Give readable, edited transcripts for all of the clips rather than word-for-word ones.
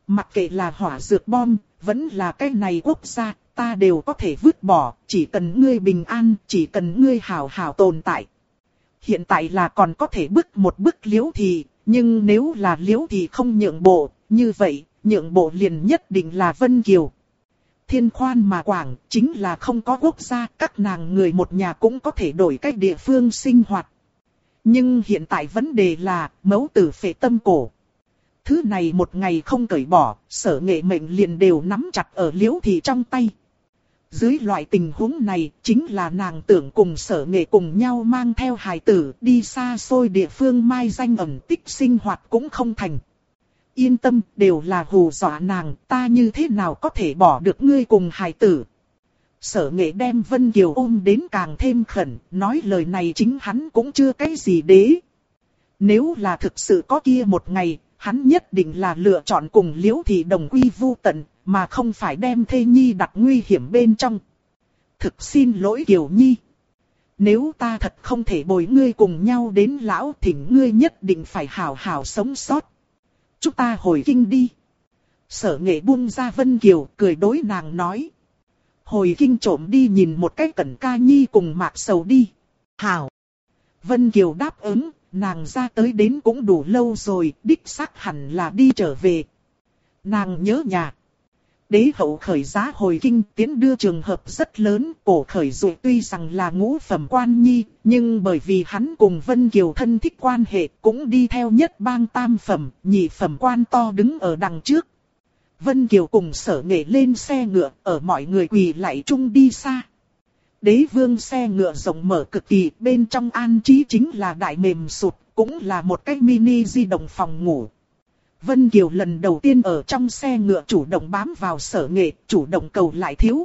Mặc kệ là hỏa dược bom, vẫn là cái này quốc gia, ta đều có thể vứt bỏ, chỉ cần ngươi bình an, chỉ cần ngươi hảo hảo tồn tại. Hiện tại là còn có thể bức một bức Liễu Thị, nhưng nếu là Liễu Thị không nhượng bộ, như vậy, nhượng bộ liền nhất định là Vân Kiều. Thiên khoan mà quảng, chính là không có quốc gia, các nàng người một nhà cũng có thể đổi cách địa phương sinh hoạt. Nhưng hiện tại vấn đề là, mẫu tử phệ tâm cổ. Thứ này một ngày không cởi bỏ, Sở Nghệ mệnh liền đều nắm chặt ở Liễu Thị trong tay. Dưới loại tình huống này, chính là nàng tưởng cùng Sở Nghệ cùng nhau mang theo hài tử đi xa xôi địa phương mai danh ẩn tích sinh hoạt cũng không thành. Yên tâm, đều là hù dọa nàng, ta như thế nào có thể bỏ được ngươi cùng hài tử. Sở Nghệ đem Vân Kiều ôm đến càng thêm khẩn, nói lời này chính hắn cũng chưa cái gì đế. Nếu là thực sự có kia một ngày, hắn nhất định là lựa chọn cùng Liễu Thị đồng quy vu tận, mà không phải đem thê nhi đặt nguy hiểm bên trong. Thực xin lỗi Kiều Nhi. Nếu ta thật không thể bồi ngươi cùng nhau đến lão, thỉnh ngươi nhất định phải hảo hảo sống sót. Chúng ta hồi kinh đi. Sở Nghệ buông ra Vân Kiều, cười đối nàng nói. Hồi kinh trộm đi nhìn một cái Cẩn Ca Nhi cùng Mạc Sầu đi. Hảo. Vân Kiều đáp ứng, nàng ra tới đến cũng đủ lâu rồi, đích xác hẳn là đi trở về. Nàng nhớ nhà. Đế hậu khởi giá hồi kinh tiến đưa trường hợp rất lớn, cổ khởi dụ tuy rằng là ngũ phẩm quan nhi, nhưng bởi vì hắn cùng Vân Kiều thân thích quan hệ cũng đi theo nhất bang tam phẩm, nhị phẩm quan to đứng ở đằng trước. Vân Kiều cùng Sở Nghệ lên xe ngựa, ở mọi người quỳ lạy chung đi xa. Đế vương xe ngựa rộng mở cực kỳ, bên trong an trí chính là đại mềm sụt, cũng là một cái mini di động phòng ngủ. Vân Kiều lần đầu tiên ở trong xe ngựa chủ động bám vào Sở Nghệ, chủ động cầu lại thiếu.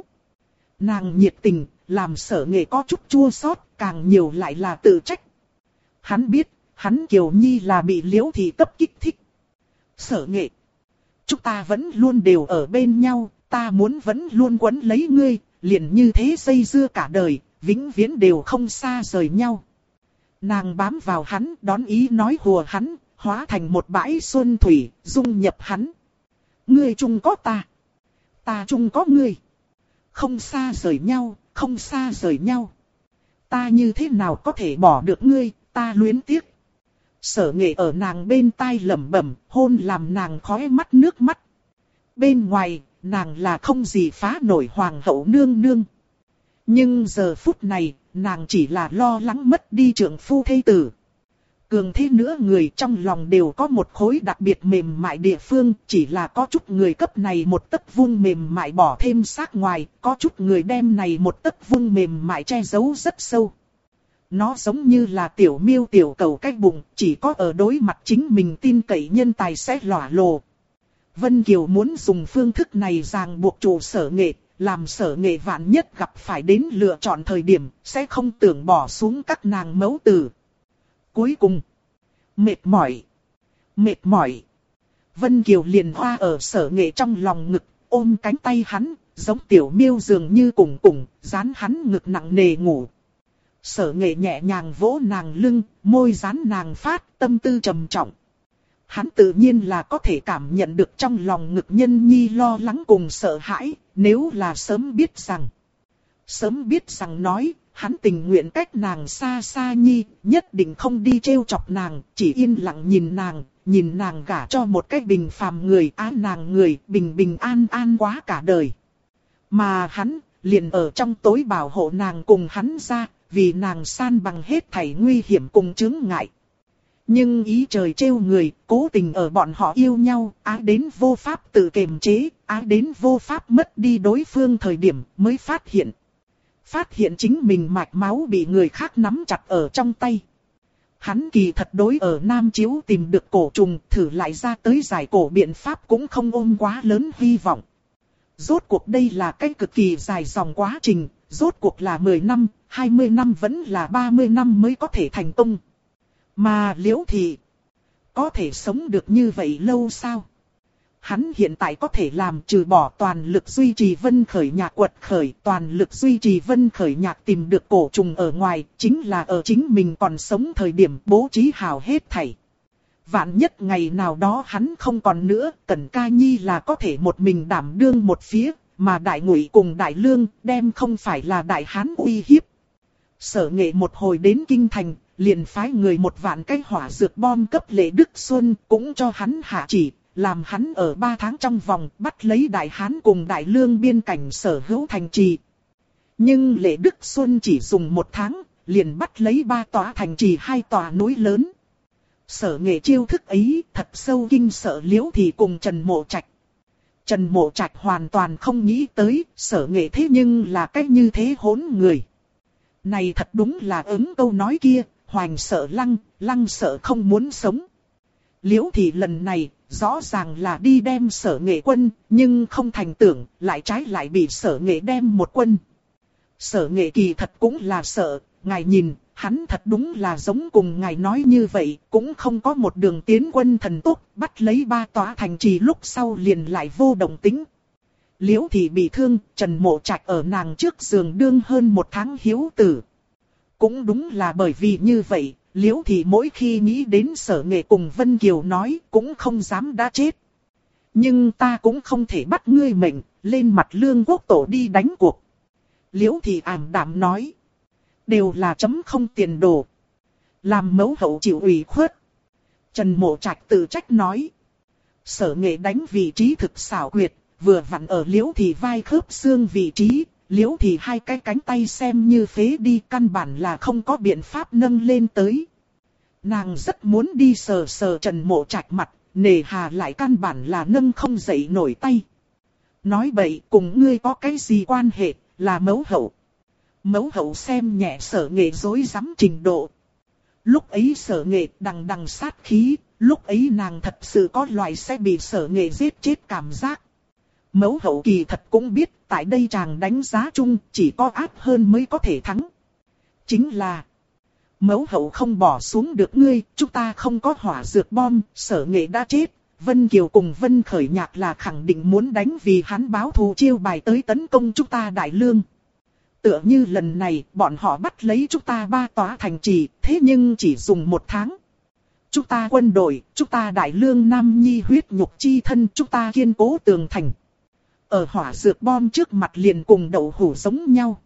Nàng nhiệt tình, làm Sở Nghệ có chút chua xót, càng nhiều lại là tự trách. Hắn biết, hắn Kiều Nhi là bị Liễu Thị cấp kích thích. Sở Nghệ, chúng ta vẫn luôn đều ở bên nhau, ta muốn vẫn luôn quấn lấy ngươi, liền như thế dây dưa cả đời, vĩnh viễn đều không xa rời nhau. Nàng bám vào hắn, đón ý nói hùa hắn, hóa thành một bãi xuân thủy, dung nhập hắn. Ngươi chung có ta, ta chung có ngươi. Không xa rời nhau, không xa rời nhau. Ta như thế nào có thể bỏ được ngươi, ta luyến tiếc. Sở Nghệ ở nàng bên tai lẩm bẩm, hôn làm nàng khóe mắt nước mắt. Bên ngoài, nàng là không gì phá nổi hoàng hậu nương nương. Nhưng giờ phút này, nàng chỉ là lo lắng mất đi trượng phu thê tử. Cường thế nữa người trong lòng đều có một khối đặc biệt mềm mại địa phương, chỉ là có chút người cấp này một tấc vuông mềm mại bỏ thêm xác ngoài, có chút người đem này một tấc vuông mềm mại che giấu rất sâu. Nó giống như là tiểu miêu tiểu cầu cái bụng, chỉ có ở đối mặt chính mình tin cậy nhân tài sẽ lỏa lồ. Vân Kiều muốn dùng phương thức này ràng buộc chủ Sở Nghệ, làm Sở Nghệ vạn nhất gặp phải đến lựa chọn thời điểm, sẽ không tưởng bỏ xuống các nàng mẫu tử. Cuối cùng, mệt mỏi. Vân Kiều liền hoa ở Sở Nghệ trong lòng ngực, ôm cánh tay hắn, giống tiểu miêu dường như cùng dán hắn ngực nặng nề ngủ. Sở Nghệ nhẹ nhàng vỗ nàng lưng, môi dán nàng phát, tâm tư trầm trọng. Hắn tự nhiên là có thể cảm nhận được trong lòng ngực nhân nhi lo lắng cùng sợ hãi, nếu là sớm biết rằng nói, hắn tình nguyện cách nàng xa xa nhi, nhất định không đi trêu chọc nàng, chỉ yên lặng nhìn nàng gả cho một cái bình phàm người, nàng người, bình an quá cả đời. Mà hắn, liền ở trong tối bảo hộ nàng cùng hắn ra, vì nàng san bằng hết thảy nguy hiểm cùng chướng ngại. Nhưng ý trời trêu người, cố tình ở bọn họ yêu nhau, đến vô pháp tự kiềm chế, đến vô pháp mất đi đối phương thời điểm mới phát hiện chính mình mạch máu bị người khác nắm chặt ở trong tay. Hắn kỳ thật đối ở Nam Chiếu tìm được cổ trùng, thử lại ra tới giải cổ biện pháp cũng không ôm quá lớn hy vọng. Rốt cuộc đây là cái cực kỳ dài dòng quá trình, rốt cuộc là 10 năm, 20 năm vẫn là 30 năm mới có thể thành công. Mà Liễu Thị có thể sống được như vậy lâu sao? Hắn hiện tại có thể làm trừ bỏ toàn lực duy trì Vân Khởi Nhạc quật khởi, toàn lực duy trì Vân Khởi Nhạc tìm được cổ trùng ở ngoài, chính là ở chính mình còn sống thời điểm bố trí hảo hết thảy. Vạn nhất ngày nào đó hắn không còn nữa, Cẩn Ca Nhi là có thể một mình đảm đương một phía, mà Đại Ngụy cùng Đại Lương đem không phải là Đại Hán uy hiếp. Sở Nghệ một hồi đến kinh thành, liền phái người 1.000 cái hỏa dược bom cấp Lệ Đức Xuân, cũng cho hắn hạ chỉ, làm hắn ở 3 tháng trong vòng bắt lấy Đại Hán cùng Đại Lương biên cảnh sở hữu thành trì. Nhưng Lệ Đức Xuân chỉ dùng 1 tháng, liền bắt lấy 3 tòa thành trì 2 tòa núi lớn. Sở Nghệ chiêu thức ấy thật sâu kinh sợ Liễu Thị cùng Trần Mộ Trạch. Trần Mộ Trạch hoàn toàn không nghĩ tới Sở Nghệ thế nhưng là cách như thế hỗn người. Này thật đúng là ứng câu nói kia, hoành sợ lăng, lăng sợ không muốn sống. Liễu Thị lần này rõ ràng là đi đem Sở Nghệ quân, nhưng không thành tưởng, lại trái lại bị Sở Nghệ đem một quân. Sở Nghệ kỳ thật cũng là sợ, ngài nhìn, hắn thật đúng là giống cùng ngài nói như vậy, cũng không có một đường tiến quân thần tốc, bắt lấy 3 tòa thành trì lúc sau liền lại vô động tính. Liễu Thị bị thương, Trần Mộ Trạch ở nàng trước giường đương hơn 1 tháng hiếu tử. Cũng đúng là bởi vì như vậy, Liễu Thị mỗi khi nghĩ đến Sở Nghệ cùng Vân Kiều nói, cũng không dám đã chết. Nhưng ta cũng không thể bắt ngươi mệnh, lên mặt Lương Quốc Tổ đi đánh cuộc. Liễu Thị ảm đạm nói. Đều là chấm không tiền đồ. Làm mẫu hậu chịu ủy khuất. Trần Mộ Trạch tự trách nói. Sở Nghệ đánh vị trí thực xảo quyệt, vừa vặn ở Liễu Thị vai khớp xương vị trí. Liễu Thị 2 cái cánh tay xem như phế đi, căn bản là không có biện pháp nâng lên tới. Nàng rất muốn đi sờ sờ Trần Mộ Trạch mặt, nề hà lại căn bản là nâng không dậy nổi tay. Nói bậy, cùng ngươi có cái gì quan hệ, là mẫu hậu. Mẫu hậu xem nhẹ Sở Nghệ dối rắm trình độ. Lúc ấy Sở Nghệ đằng đằng sát khí, lúc ấy nàng thật sự có loại sẽ bị Sở Nghệ giết chết cảm giác. Mẫu hậu kỳ thật cũng biết, tại đây chàng đánh giá chung, chỉ có áp hơn mới có thể thắng. Chính là, mẫu hậu không bỏ xuống được ngươi, chúng ta không có hỏa dược bom, Sở Nghệ đã chết. Vân Kiều cùng Vân Khởi Nhạc là khẳng định muốn đánh vì hắn báo thù chiêu bài tới tấn công chúng ta Đại Lương. Tựa như lần này, bọn họ bắt lấy chúng ta 3 tòa thành trì, thế nhưng chỉ dùng 1 tháng. Chúng ta quân đội, chúng ta Đại Lương Nam Nhi huyết nhục chi thân, chúng ta kiên cố tường thành. Ở hỏa dược bom trước mặt liền cùng đậu hũ giống nhau.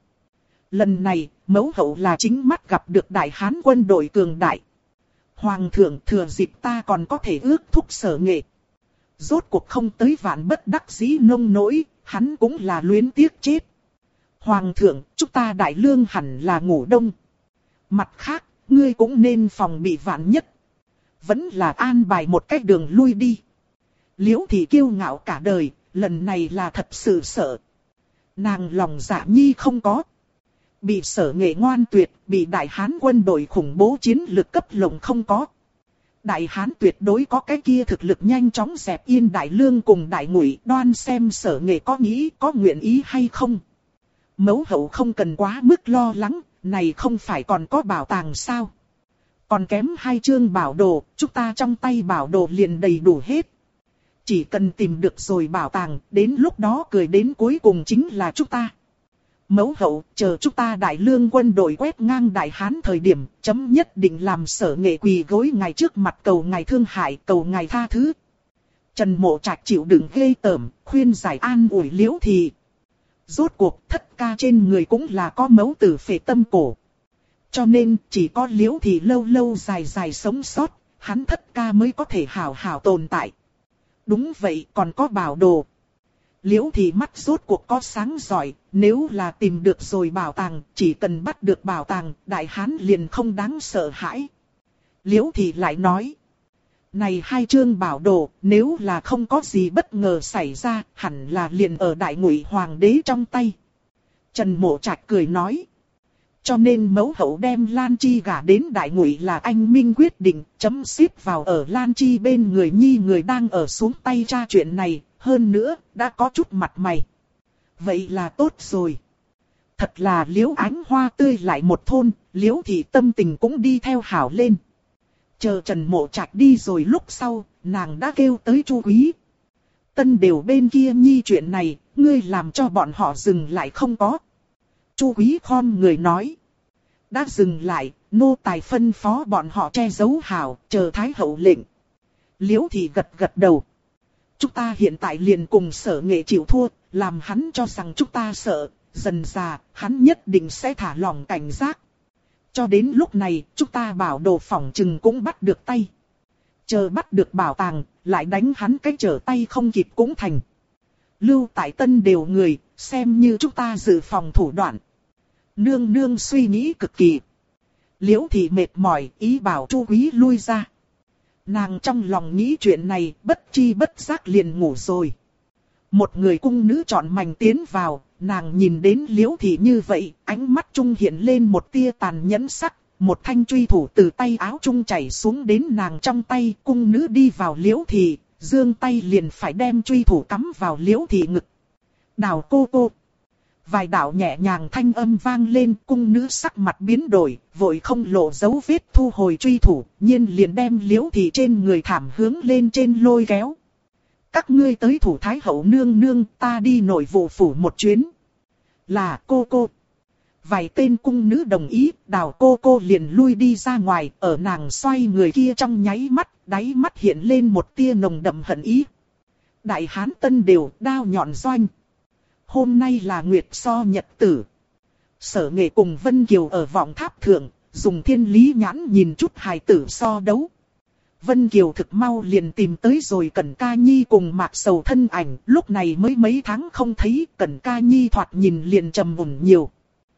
Lần này, mẫu hậu là chính mắt gặp được Đại Hán quân đội cường đại. Hoàng thượng thừa dịp ta còn có thể ước thúc Sở Nghệ. Rốt cuộc không tới vạn bất đắc dĩ nông nỗi, hắn cũng là luyến tiếc chết. Hoàng thượng, chúng ta Đại Lương hẳn là ngủ đông. Mặt khác, ngươi cũng nên phòng bị vạn nhất. Vẫn là an bài một cách đường lui đi. Liễu Thị kiêu ngạo cả đời, lần này là thật sự sợ. Nàng lòng dạ nhi không có. Bị Sở Nghệ ngoan tuyệt, bị Đại Hán quân đội khủng bố chiến lực cấp lồng không có. Đại Hán tuyệt đối có cái kia thực lực nhanh chóng dẹp yên Đại Lương cùng Đại Ngụy, đoan xem Sở Nghệ có nghĩ, có nguyện ý hay không. Mẫu hậu không cần quá mức lo lắng, này không phải còn có bảo tàng sao. Còn kém 2 chương bảo đồ, chúng ta trong tay bảo đồ liền đầy đủ hết. Chỉ cần tìm được rồi bảo tàng, đến lúc đó cười đến cuối cùng chính là chúng ta. Mẫu hậu, chờ chúng ta Đại Lương quân đội quét ngang Đại Hán thời điểm, chấm nhất định làm Sở Nghệ quỳ gối ngài trước mặt cầu ngài thương hại, cầu ngài tha thứ. Trần Mộ Trạch chịu đựng ghê tởm, khuyên giải an ủi Liễu Thị. Rốt cuộc thất ca trên người cũng là có mẫu tử phệ tâm cổ. Cho nên chỉ có Liễu Thị lâu lâu dài dài sống sót, hắn thất ca mới có thể hảo hảo tồn tại. Đúng vậy, còn có bảo đồ. Liễu Thị mắt rốt cuộc có sáng giỏi, nếu là tìm được rồi bảo tàng, chỉ cần bắt được bảo tàng, Đại Hán liền không đáng sợ hãi. Liễu Thị lại nói, này 2 chương bảo đồ, nếu là không có gì bất ngờ xảy ra, hẳn là liền ở Đại Ngụy Hoàng đế trong tay. Trần Mộ Trạch cười nói, cho nên mẫu hậu đem Lan Chi gả đến Đại Ngụy là anh minh quyết định, chấm xếp vào ở Lan Chi bên người nhi người đang ở xuống tay tra chuyện này, hơn nữa, đã có chút mặt mày. Vậy là tốt rồi. Thật là Liễu ánh hoa tươi lại một thôn, Liễu Thị tâm tình cũng đi theo hảo lên. Chờ Trần Mộ Trạch đi rồi lúc sau, nàng đã kêu tới Chu Quý. Tân đều bên kia nhi chuyện này, ngươi làm cho bọn họ dừng lại không có. Chu Quý khom người nói. Đã dừng lại, nô tài phân phó bọn họ che giấu hảo, chờ Thái hậu lệnh. Liễu Thị gật gật đầu. Chúng ta hiện tại liền cùng Sở Nghệ chịu thua, làm hắn cho rằng chúng ta sợ, dần dà, hắn nhất định sẽ thả lỏng cảnh giác. Cho đến lúc này, chúng ta bảo đồ phỏng chừng cũng bắt được tay. Chờ bắt được bảo tàng, lại đánh hắn cái trở tay không kịp cũng thành. Lưu tại Tân đều người, xem như chúng ta dự phòng thủ đoạn. Nương nương suy nghĩ cực kỳ. Liễu Thị mệt mỏi, ý bảo Chu Quý lui ra. Nàng trong lòng nghĩ chuyện này, bất chi bất giác liền ngủ rồi. Một người cung nữ chọn mảnh tiến vào, nàng nhìn đến Liễu Thị như vậy, ánh mắt trung hiện lên một tia tàn nhẫn sắc. Một thanh truy thủ từ tay áo trung chảy xuống đến nàng trong tay, cung nữ đi vào Liễu Thị, giương tay liền phải đem truy thủ cắm vào Liễu Thị ngực. Đào cô cô. Vài đạo nhẹ nhàng thanh âm vang lên, cung nữ sắc mặt biến đổi, vội không lộ dấu vết thu hồi truy thủ, nhiên liền đem Liễu Thị trên người thảm hướng lên trên lôi kéo. Các ngươi tới thủ thái hậu nương nương, ta đi nội vụ phủ một chuyến. Là cô cô. Vài tên cung nữ đồng ý, Đào cô cô liền lui đi ra ngoài, ở nàng xoay người kia trong nháy mắt, đáy mắt hiện lên một tia nồng đậm hận ý. Đại Hán Tân đều, đao nhọn doanh. Hôm nay là nguyệt so nhật tử. Sở Nghệ cùng Vân Kiều ở vọng tháp thượng, dùng thiên lý nhãn nhìn chút hài tử so đấu. Vân Kiều thực mau liền tìm tới rồi Cẩn Ca Nhi cùng Mạc Sầu thân ảnh, lúc này mới mấy tháng không thấy, Cẩn Ca Nhi thoạt nhìn liền trầm mùn nhiều.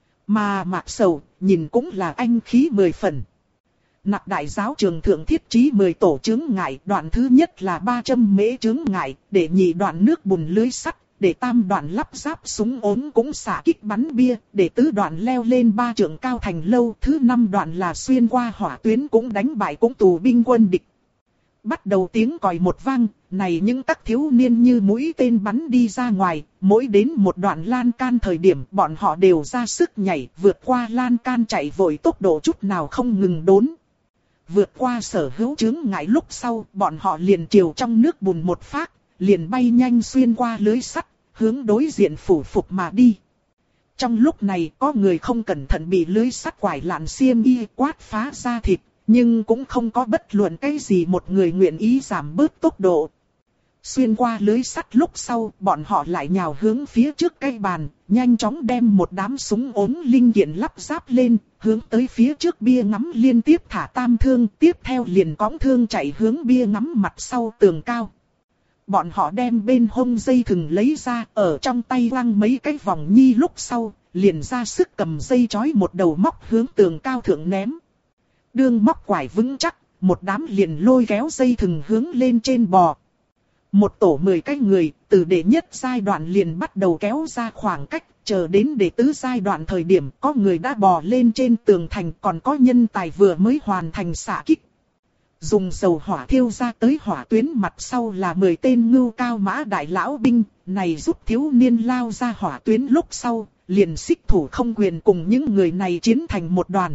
Mà Mạc Sầu, nhìn cũng là anh khí 10 phần. Nặc đại giáo trường thượng thiết trí 10 tổ chướng ngại, đoạn thứ nhất là 300 mễ chướng ngại, để nhị đoạn nước bùn lưới sắt, để tam đoạn lắp ráp súng ốm cũng xả kích bắn bia, để tứ đoạn leo lên 3 trượng cao thành lâu, thứ 5 đoạn là xuyên qua hỏa tuyến cũng đánh bại cũng tù binh quân địch. Bắt đầu tiếng còi một vang, này những các thiếu niên như mũi tên bắn đi ra ngoài, mỗi đến một đoạn lan can thời điểm bọn họ đều ra sức nhảy, vượt qua lan can chạy vội tốc độ chút nào không ngừng đốn. Vượt qua sở hữu chướng ngại lúc sau, bọn họ liền triều trong nước bùn một phát, liền bay nhanh xuyên qua lưới sắt, hướng đối diện phủ phục mà đi. Trong lúc này có người không cẩn thận bị lưới sắt quải lạn xiêm y quát phá ra thịt. Nhưng cũng không có bất luận cái gì một người nguyện ý giảm bớt tốc độ. Xuyên qua lưới sắt lúc sau, bọn họ lại nhào hướng phía trước cây bàn, nhanh chóng đem một đám súng ốm linh kiện lắp ráp lên, hướng tới phía trước bia ngắm liên tiếp thả tam thương, tiếp theo liền cõng thương chạy hướng bia ngắm mặt sau tường cao. Bọn họ đem bên hông dây thừng lấy ra, ở trong tay quăng mấy cái vòng nhi lúc sau, liền ra sức cầm dây chói một đầu móc hướng tường cao thượng ném. Đương móc quải vững chắc, một đám liền lôi kéo dây thừng hướng lên trên bò. Một tổ 10 cái người, từ đệ nhất giai đoạn liền bắt đầu kéo ra khoảng cách, chờ đến đệ tứ giai đoạn thời điểm có người đã bò lên trên tường thành, còn có nhân tài vừa mới hoàn thành xạ kích. Dùng dầu hỏa thiêu ra tới hỏa tuyến mặt sau là 10 tên ngưu cao mã đại lão binh, này giúp thiếu niên lao ra hỏa tuyến lúc sau, liền xích thủ không quyền cùng những người này chiến thành một đoàn.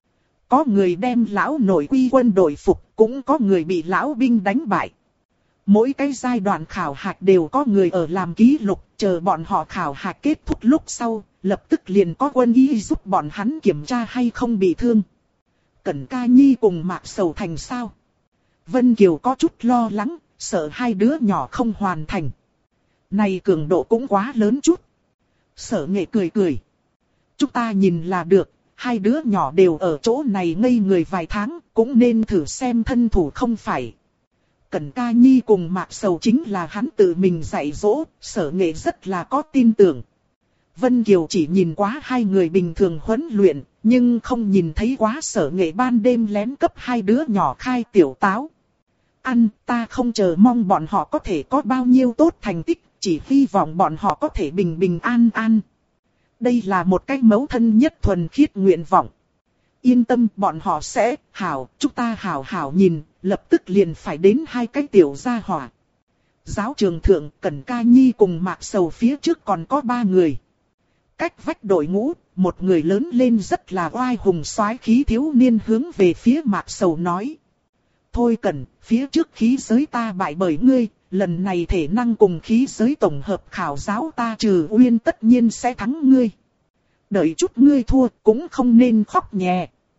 Có người đem lão nội quy quân đội phục, cũng có người bị lão binh đánh bại. Mỗi cái giai đoạn khảo hạch đều có người ở làm ký lục, chờ bọn họ khảo hạch kết thúc lúc sau, lập tức liền có quân y giúp bọn hắn kiểm tra hay không bị thương. Cẩn Ca Nhi cùng Mạc Sầu thành sao? Vân Kiều có chút lo lắng, sợ hai đứa nhỏ không hoàn thành. Này cường độ cũng quá lớn chút. Sở Nghệ cười cười. Chúng ta nhìn là được. Hai đứa nhỏ đều ở chỗ này ngây người vài tháng, cũng nên thử xem thân thủ không phải. Cẩn Ca Nhi cùng Mạc Sầu chính là hắn tự mình dạy dỗ, Sở Nghệ rất là có tin tưởng. Vân Kiều chỉ nhìn quá hai người bình thường huấn luyện, nhưng không nhìn thấy quá Sở Nghệ ban đêm lén cấp hai đứa nhỏ khai tiểu táo. Ăn, ta không chờ mong bọn họ có thể có bao nhiêu tốt thành tích, chỉ hy vọng bọn họ có thể bình bình an an. Đây là một cái mẫu thân nhất thuần khiết nguyện vọng. Yên tâm, bọn họ sẽ hảo, chúng ta hảo hảo nhìn, lập tức liền phải đến hai cái tiểu gia hỏa. Giáo trường thượng, Cẩn Ca Nhi cùng Mạc Sầu phía trước còn có 3 người. Cách vách đội ngũ, một người lớn lên rất là oai hùng soái khí thiếu niên hướng về phía Mạc Sầu nói. Thôi Cẩn, phía trước khí giới ta bại bởi ngươi, lần này thể năng cùng khí giới tổng hợp khảo giáo ta trừ uyên tất nhiên sẽ thắng ngươi. Đợi chút ngươi thua cũng không nên khóc nhè.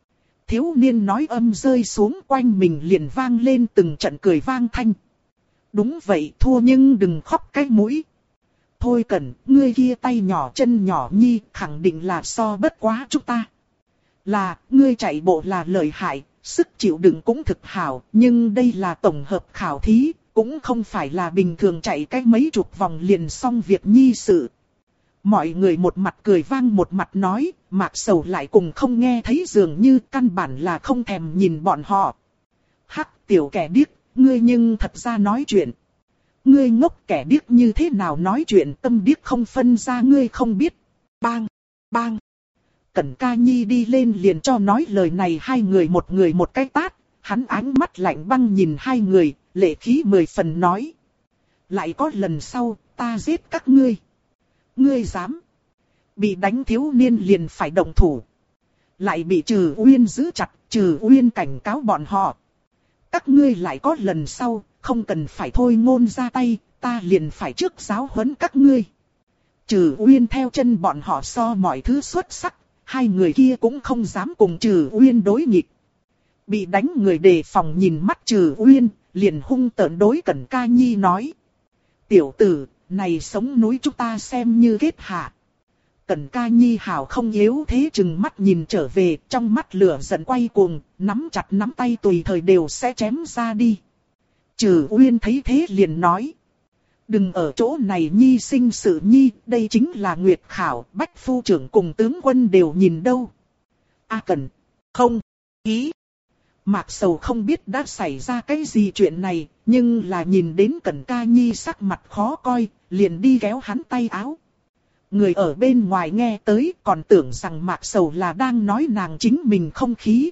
Thiếu niên nói âm rơi xuống, quanh mình liền vang lên từng trận cười vang thanh. Đúng vậy, thua nhưng đừng khóc cái mũi. Thôi Cẩn, ngươi kia tay nhỏ chân nhỏ nhi, khẳng định là so bất quá chúng ta. Là, ngươi chạy bộ là lợi hại, sức chịu đựng cũng thực hảo, nhưng đây là tổng hợp khảo thí, cũng không phải là bình thường chạy cách mấy chục vòng liền xong việc nhi sự. Mọi người một mặt cười vang một mặt nói, Mạc Sầu lại cùng không nghe thấy, dường như căn bản là không thèm nhìn bọn họ. Hắc, tiểu kẻ điếc, ngươi nhưng thật ra nói chuyện. Ngươi ngốc, kẻ điếc như thế nào nói chuyện, tâm điếc không phân ra, ngươi không biết. Bang, bang. Cẩn Ca Nhi đi lên liền cho nói lời này hai người một cái tát, hắn ánh mắt lạnh băng nhìn hai người, lệ khí 10 phần nói. Lại có lần sau, ta giết các ngươi. Ngươi dám. Bị đánh thiếu niên liền phải động thủ. Lại bị Trừ Uyên giữ chặt, Trừ Uyên cảnh cáo bọn họ. Các ngươi lại có lần sau, không cần phải thôi ngôn ra tay, ta liền phải trước giáo huấn các ngươi. Trừ Uyên theo chân bọn họ so mọi thứ xuất sắc, hai người kia cũng không dám cùng Trừ Uyên đối nghịch. Bị đánh người đề phòng nhìn mắt Trừ Uyên, liền hung tợn đối Cẩn Ca Nhi nói. Tiểu tử, này sống núi chúng ta xem như kết hạ. Cẩn Ca Nhi hào không yếu thế chừng mắt nhìn trở về, trong mắt lửa giận quay cuồng, nắm chặt nắm tay tùy thời đều sẽ chém ra đi. Trừ Uyên thấy thế liền nói. Đừng ở chỗ này nhi sinh sự nhi, đây chính là nguyệt khảo, Bách phu trưởng cùng tướng quân đều nhìn đâu. A Cẩn, không, ý. Mạc Sầu không biết đã xảy ra cái gì chuyện này, nhưng là nhìn đến Cẩn Ca Nhi sắc mặt khó coi, liền đi kéo hắn tay áo. Người ở bên ngoài nghe tới còn tưởng rằng Mạc Sầu là đang nói nàng chính mình không khí.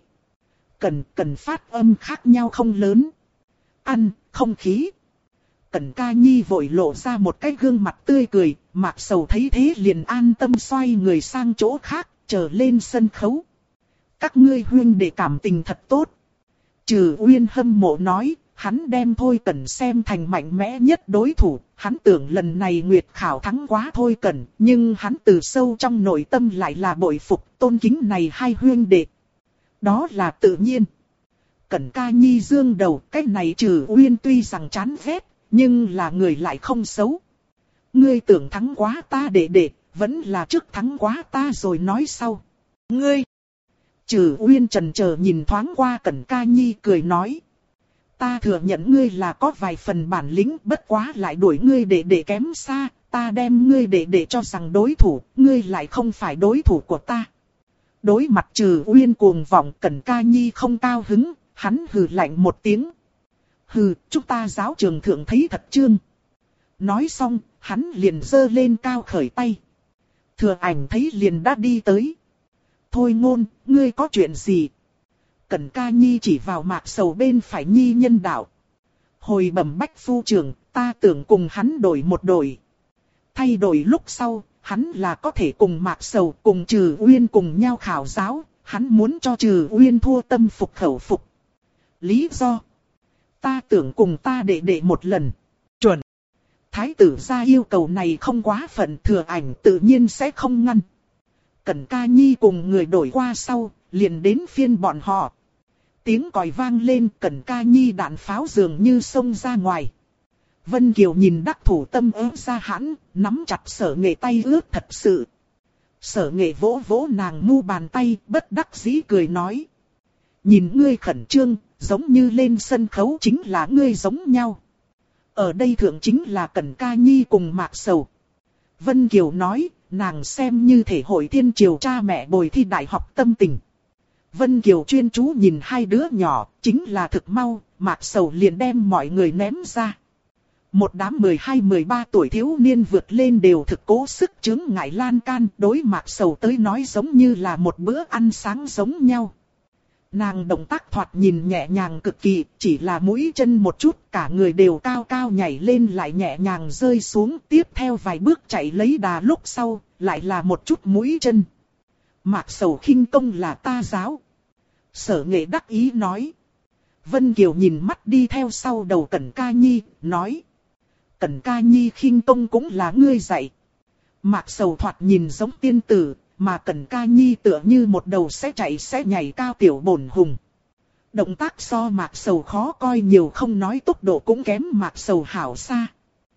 Cần phát âm khác nhau không lớn. Ăn, không khí. Cẩn Ca Nhi vội lộ ra một cái gương mặt tươi cười, Mạc Sầu thấy thế liền an tâm xoay người sang chỗ khác, trở lên sân khấu. Các ngươi huynh đệ cảm tình thật tốt. Trừ Uyên hâm mộ nói, hắn đem Thôi Cẩn xem thành mạnh mẽ nhất đối thủ, hắn tưởng lần này nguyệt khảo thắng quá Thôi Cẩn, nhưng hắn từ sâu trong nội tâm lại là bội phục tôn kính này hai huynh đệ. Đó là tự nhiên. Cẩn Ca Nhi dương đầu, cái này Trừ Uyên tuy rằng chán ghét, nhưng là người lại không xấu. Ngươi tưởng thắng quá ta đệ, vẫn là trước thắng quá ta rồi nói sau. Ngươi! Trừ Uyên chần chờ nhìn thoáng qua Cẩn Ca Nhi cười nói. Ta thừa nhận ngươi là có vài phần bản lĩnh, bất quá lại đuổi ngươi đệ kém xa, ta đem ngươi đệ cho rằng đối thủ, ngươi lại không phải đối thủ của ta. Đối mặt Trừ Uyên cuồng vọng, Cẩn Ca Nhi không cao hứng, hắn hừ lạnh một tiếng. Hừ, chúng ta giáo trường thượng thấy thật chương. Nói xong, hắn liền giơ lên cao khởi tay. Thừa Ảnh thấy liền đã đi tới. Thôi Ngôn, ngươi có chuyện gì? Cẩn Ca Nhi chỉ vào Mạc Sầu bên phải nhi nhân đạo. Hồi bẩm Bách phu trưởng, ta tưởng cùng hắn đổi một đổi. Thay đổi lúc sau, hắn là có thể cùng Mạc Sầu cùng Trừ Uyên cùng nhau khảo giáo, hắn muốn cho Trừ Uyên thua tâm phục khẩu phục. Lý do? Ta tưởng cùng ta đệ một lần. Chuẩn. Thái tử gia yêu cầu này không quá phận, Thừa Ảnh tự nhiên sẽ không ngăn. Cẩn Ca Nhi cùng người đổi qua sau, liền đến phiên bọn họ. Tiếng còi vang lên, Cẩn Ca Nhi đạn pháo dường như xông ra ngoài. Vân Kiều nhìn đắc thủ tâm ớt ra hãn, nắm chặt Sở Nghệ tay ướt thật sự. Sở Nghệ vỗ vỗ nàng mu bàn tay, bất đắc dĩ cười nói. Nhìn ngươi khẩn trương, giống như lên sân khấu chính là ngươi giống nhau. Ở đây thượng chính là Cẩn Ca Nhi cùng Mạc Sầu. Vân Kiều nói, nàng xem như thể hội thiên triều cha mẹ bồi thi đại học tâm tình. Vân Kiều chuyên chú nhìn hai đứa nhỏ, chính là thực mau, Mạc Sầu liền đem mọi người ném ra. Một đám 12-13 tuổi thiếu niên vượt lên đều thực cố sức chướng ngại lan can, đối Mạc Sầu tới nói giống như là một bữa ăn sáng giống nhau. Nàng động tác thoạt nhìn nhẹ nhàng cực kỳ, chỉ là mũi chân một chút, cả người đều cao cao nhảy lên lại nhẹ nhàng rơi xuống, tiếp theo vài bước chạy lấy đà lúc sau, lại là một chút mũi chân. Mạc Sầu khinh công là ta giáo. Sở Nghệ đắc ý nói. Vân Kiều nhìn mắt đi theo sau đầu Cẩn Ca Nhi, nói. Cẩn Ca Nhi khinh công cũng là ngươi dạy. Mạc Sầu thoạt nhìn giống tiên tử, mà Cẩn Ca Nhi tựa như một đầu sẽ chạy sẽ nhảy cao tiểu bổn hùng. Động tác so Mạc Sầu khó coi nhiều, không nói tốc độ cũng kém Mạc Sầu hảo xa.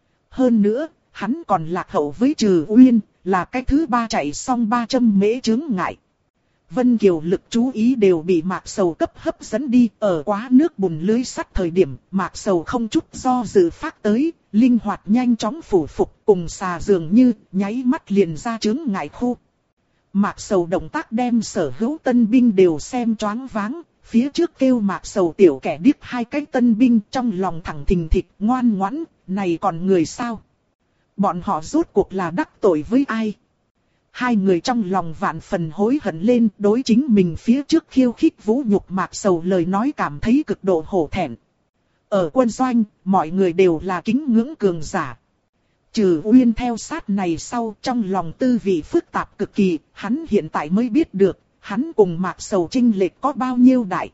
Hơn nữa, hắn còn lạc hậu với Trừ Uyên, là cái thứ ba chạy xong 300 mễ chướng ngại. Vân Kiều lực chú ý đều bị Mạc Sầu cấp hấp dẫn đi, ở quá nước bùn lưới sắt thời điểm, Mạc Sầu không chút do dự phát tới, linh hoạt nhanh chóng phủ phục cùng xà dường như, nháy mắt liền ra chướng ngại khu. Mạc Sầu động tác đem sở hữu tân binh đều xem choáng váng, phía trước kêu Mạc Sầu tiểu kẻ điếc hai cái tân binh trong lòng thẳng thình thịch ngoan ngoãn, này còn người sao? Bọn họ rốt cuộc là đắc tội với ai? Hai người trong lòng vạn phần hối hận lên, đối chính mình phía trước khiêu khích vũ nhục Mạc Sầu lời nói cảm thấy cực độ hổ thẹn. Ở quân doanh, mọi người đều là kính ngưỡng cường giả. Trừ Uyên theo sát này sau, trong lòng tư vị phức tạp cực kỳ, hắn hiện tại mới biết được, hắn cùng Mạc Sầu chênh lệch có bao nhiêu đại.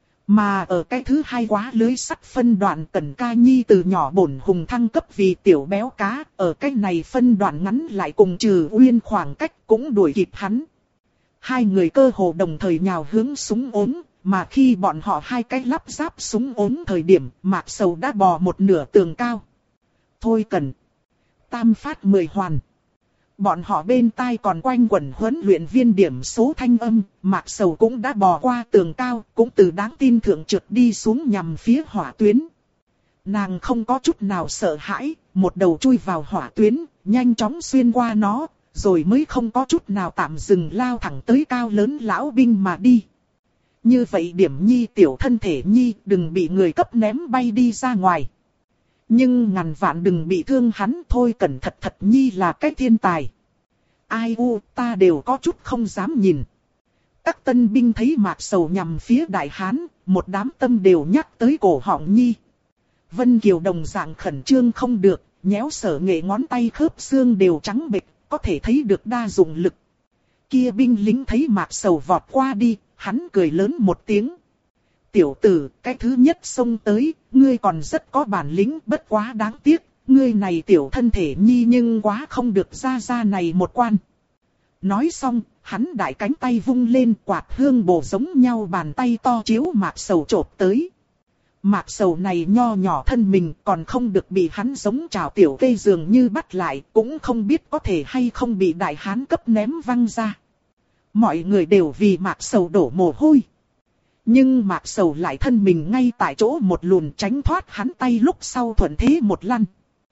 Mà ở cái thứ hai quá lưới sắt phân đoạn Cẩn Ca Nhi từ nhỏ bổn hùng thăng cấp vì tiểu béo cá, ở cái này phân đoạn ngắn lại cùng Trừ Uyên khoảng cách cũng đuổi kịp hắn. Hai người cơ hồ đồng thời nhào hướng súng ốm, mà khi bọn họ hai cái lắp ráp súng ốm thời điểm, Mạc Sầu đã bò một nửa tường cao. Thôi Cẩn, tam phát 10 hoàn. Bọn họ bên tai còn quanh quẩn huấn luyện viên điểm số thanh âm, Mạc Sầu cũng đã bò qua tường cao, cũng từ đáng tin thượng trượt đi xuống nhằm phía hỏa tuyến. Nàng không có chút nào sợ hãi, một đầu chui vào hỏa tuyến, nhanh chóng xuyên qua nó, rồi mới không có chút nào tạm dừng lao thẳng tới cao lớn lão binh mà đi. Như vậy Điểm Nhi tiểu thân thể Nhi đừng bị người cấp ném bay đi ra ngoài. Nhưng ngàn vạn đừng bị thương hắn, thôi cẩn thận thật Nhi là cái thiên tài. Ai u, ta đều có chút không dám nhìn. Các tân binh thấy Mạc Sầu nhằm phía Đại Hán, một đám tâm đều nhắc tới cổ họng Nhi. Vân Kiều đồng dạng khẩn trương không được, nhéo Sở Nghệ ngón tay khớp xương đều trắng bệch, có thể thấy được đa dụng lực. Kia binh lính thấy Mạc Sầu vọt qua đi, hắn cười lớn một tiếng. Tiểu tử, cái thứ nhất xông tới, ngươi còn rất có bản lĩnh, bất quá đáng tiếc, ngươi này tiểu thân thể Nhi nhưng quá không được ra này một quan. Nói xong, hắn đại cánh tay vung lên, quạt hương bổ giống nhau bàn tay to chiếu Mạc Sầu chộp tới. Mạc Sầu này nho nhỏ thân mình còn không được bị hắn giống chảo tiểu cây dường như bắt lại, cũng không biết có thể hay không bị Đại Hán cấp ném văng ra. Mọi người đều vì Mạc Sầu đổ mồ hôi. Nhưng Mạc Sầu lại thân mình ngay tại chỗ một lùn tránh thoát hắn tay, lúc sau thuận thế một lăn.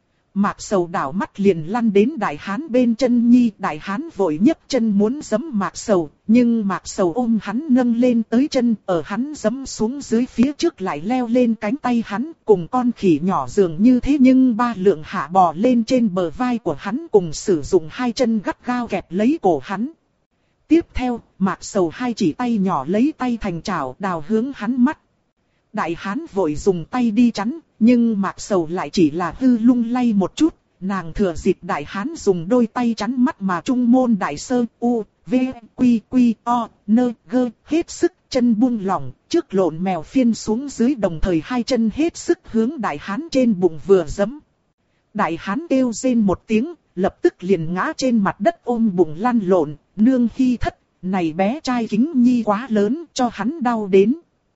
Mạc Sầu đảo mắt liền lăn đến Đại Hán bên chân Nhi, Đại Hán vội nhấc chân muốn giẫm Mạc Sầu, nhưng Mạc Sầu ôm hắn nâng lên tới chân, ở hắn giẫm xuống dưới phía trước lại leo lên cánh tay hắn, cùng con khỉ nhỏ dường như thế, nhưng ba lượng hạ bò lên trên bờ vai của hắn, cùng sử dụng hai chân gắt gao kẹp lấy cổ hắn. Tiếp theo, Mạc Sầu hai chỉ tay nhỏ lấy tay thành chảo đào hướng hắn mắt. Đại Hán vội dùng tay đi chắn, nhưng Mạc Sầu lại chỉ là hư lung lay một chút, nàng thừa dịp Đại Hán dùng đôi tay chắn mắt mà trung môn đại sơ u, v, quy quy o, nơ, gơ, hết sức chân buông lỏng, trước lộn mèo phiên xuống dưới, đồng thời hai chân hết sức hướng Đại Hán trên bụng vừa giẫm. Đại Hán kêu rên một tiếng, lập tức liền ngã trên mặt đất ôm bụng lăn lộn, nương hy thất, này bé trai Kính Nhi quá lớn, cho hắn đau đến.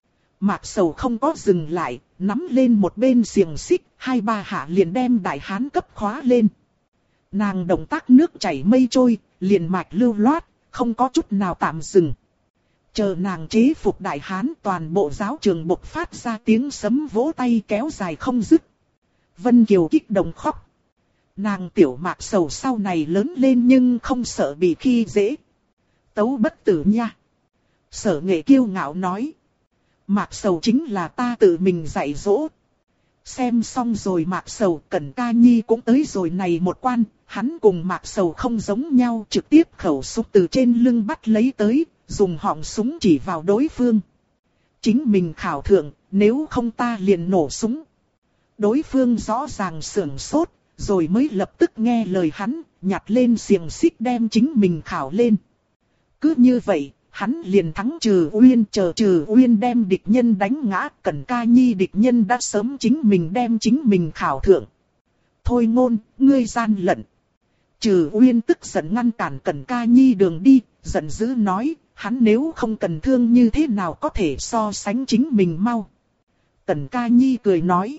Mạc Sầu không có dừng lại, nắm lên một bên xiềng xích, hai ba hạ liền đem Đại Hán cấp khóa lên. Nàng động tác nước chảy mây trôi, liền mạch lưu loát, không có chút nào tạm dừng. Chờ nàng chế phục Đại Hán, toàn bộ giáo trường bộc phát ra tiếng sấm vỗ tay kéo dài không dứt. Vân Kiều kích động khóc. Nàng tiểu Mạc Sầu sau này lớn lên nhưng không sợ bị khi dễ. Tấu bất tử nha. Sở Nghệ kiêu ngạo nói. Mạc Sầu chính là ta tự mình dạy dỗ. Xem xong rồi Mạc Sầu, Cẩn Ca Nhi cũng tới rồi này một quan. Hắn cùng Mạc Sầu không giống nhau, trực tiếp khẩu súng từ trên lưng bắt lấy tới, dùng họng súng chỉ vào đối phương. Chính mình khảo thượng, nếu không ta liền nổ súng. Đối phương rõ ràng sưởng sốt, rồi mới lập tức nghe lời hắn, nhặt lên xiềng xích đem chính mình khảo lên. Cứ như vậy, hắn liền thắng Trừ Uyên, chờ Trừ Uyên đem địch nhân đánh ngã, Cẩn Ca Nhi địch nhân đã sớm chính mình đem chính mình khảo thượng. Thôi ngôn, ngươi gian lận. Trừ Uyên tức giận ngăn cản Cẩn Ca Nhi đường đi, giận dữ nói, hắn nếu không cần thương như thế nào có thể so sánh chính mình mau. Cẩn Ca Nhi cười nói,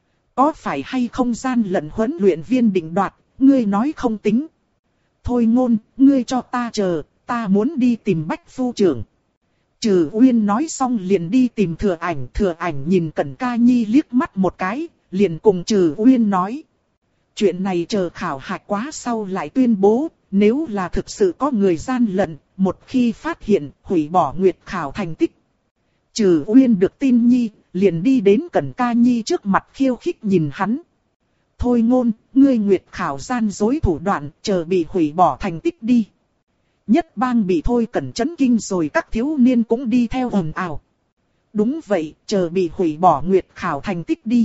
có phải hay không gian lận huấn luyện viên định đoạt, ngươi nói không tính. Thôi Ngôn, ngươi cho ta chờ, ta muốn đi tìm Bách Phu trưởng. Trừ Uyên nói xong liền đi tìm Thừa Ảnh nhìn Cẩn Ca Nhi liếc mắt một cái, liền cùng Trừ Uyên nói. Chuyện này chờ khảo hạch quá sau lại tuyên bố, nếu là thực sự có người gian lận, một khi phát hiện, hủy bỏ nguyệt khảo thành tích. Trừ Uyên được tin nhi, liền đi đến Cẩn Ca Nhi trước mặt khiêu khích nhìn hắn. Thôi Ngôn, ngươi nguyệt khảo gian dối thủ đoạn, chờ bị hủy bỏ thành tích đi. Nhất bang bị Thôi Cẩn chấn kinh rồi các thiếu niên cũng đi theo ồn ào. Đúng vậy, chờ bị hủy bỏ nguyệt khảo thành tích đi.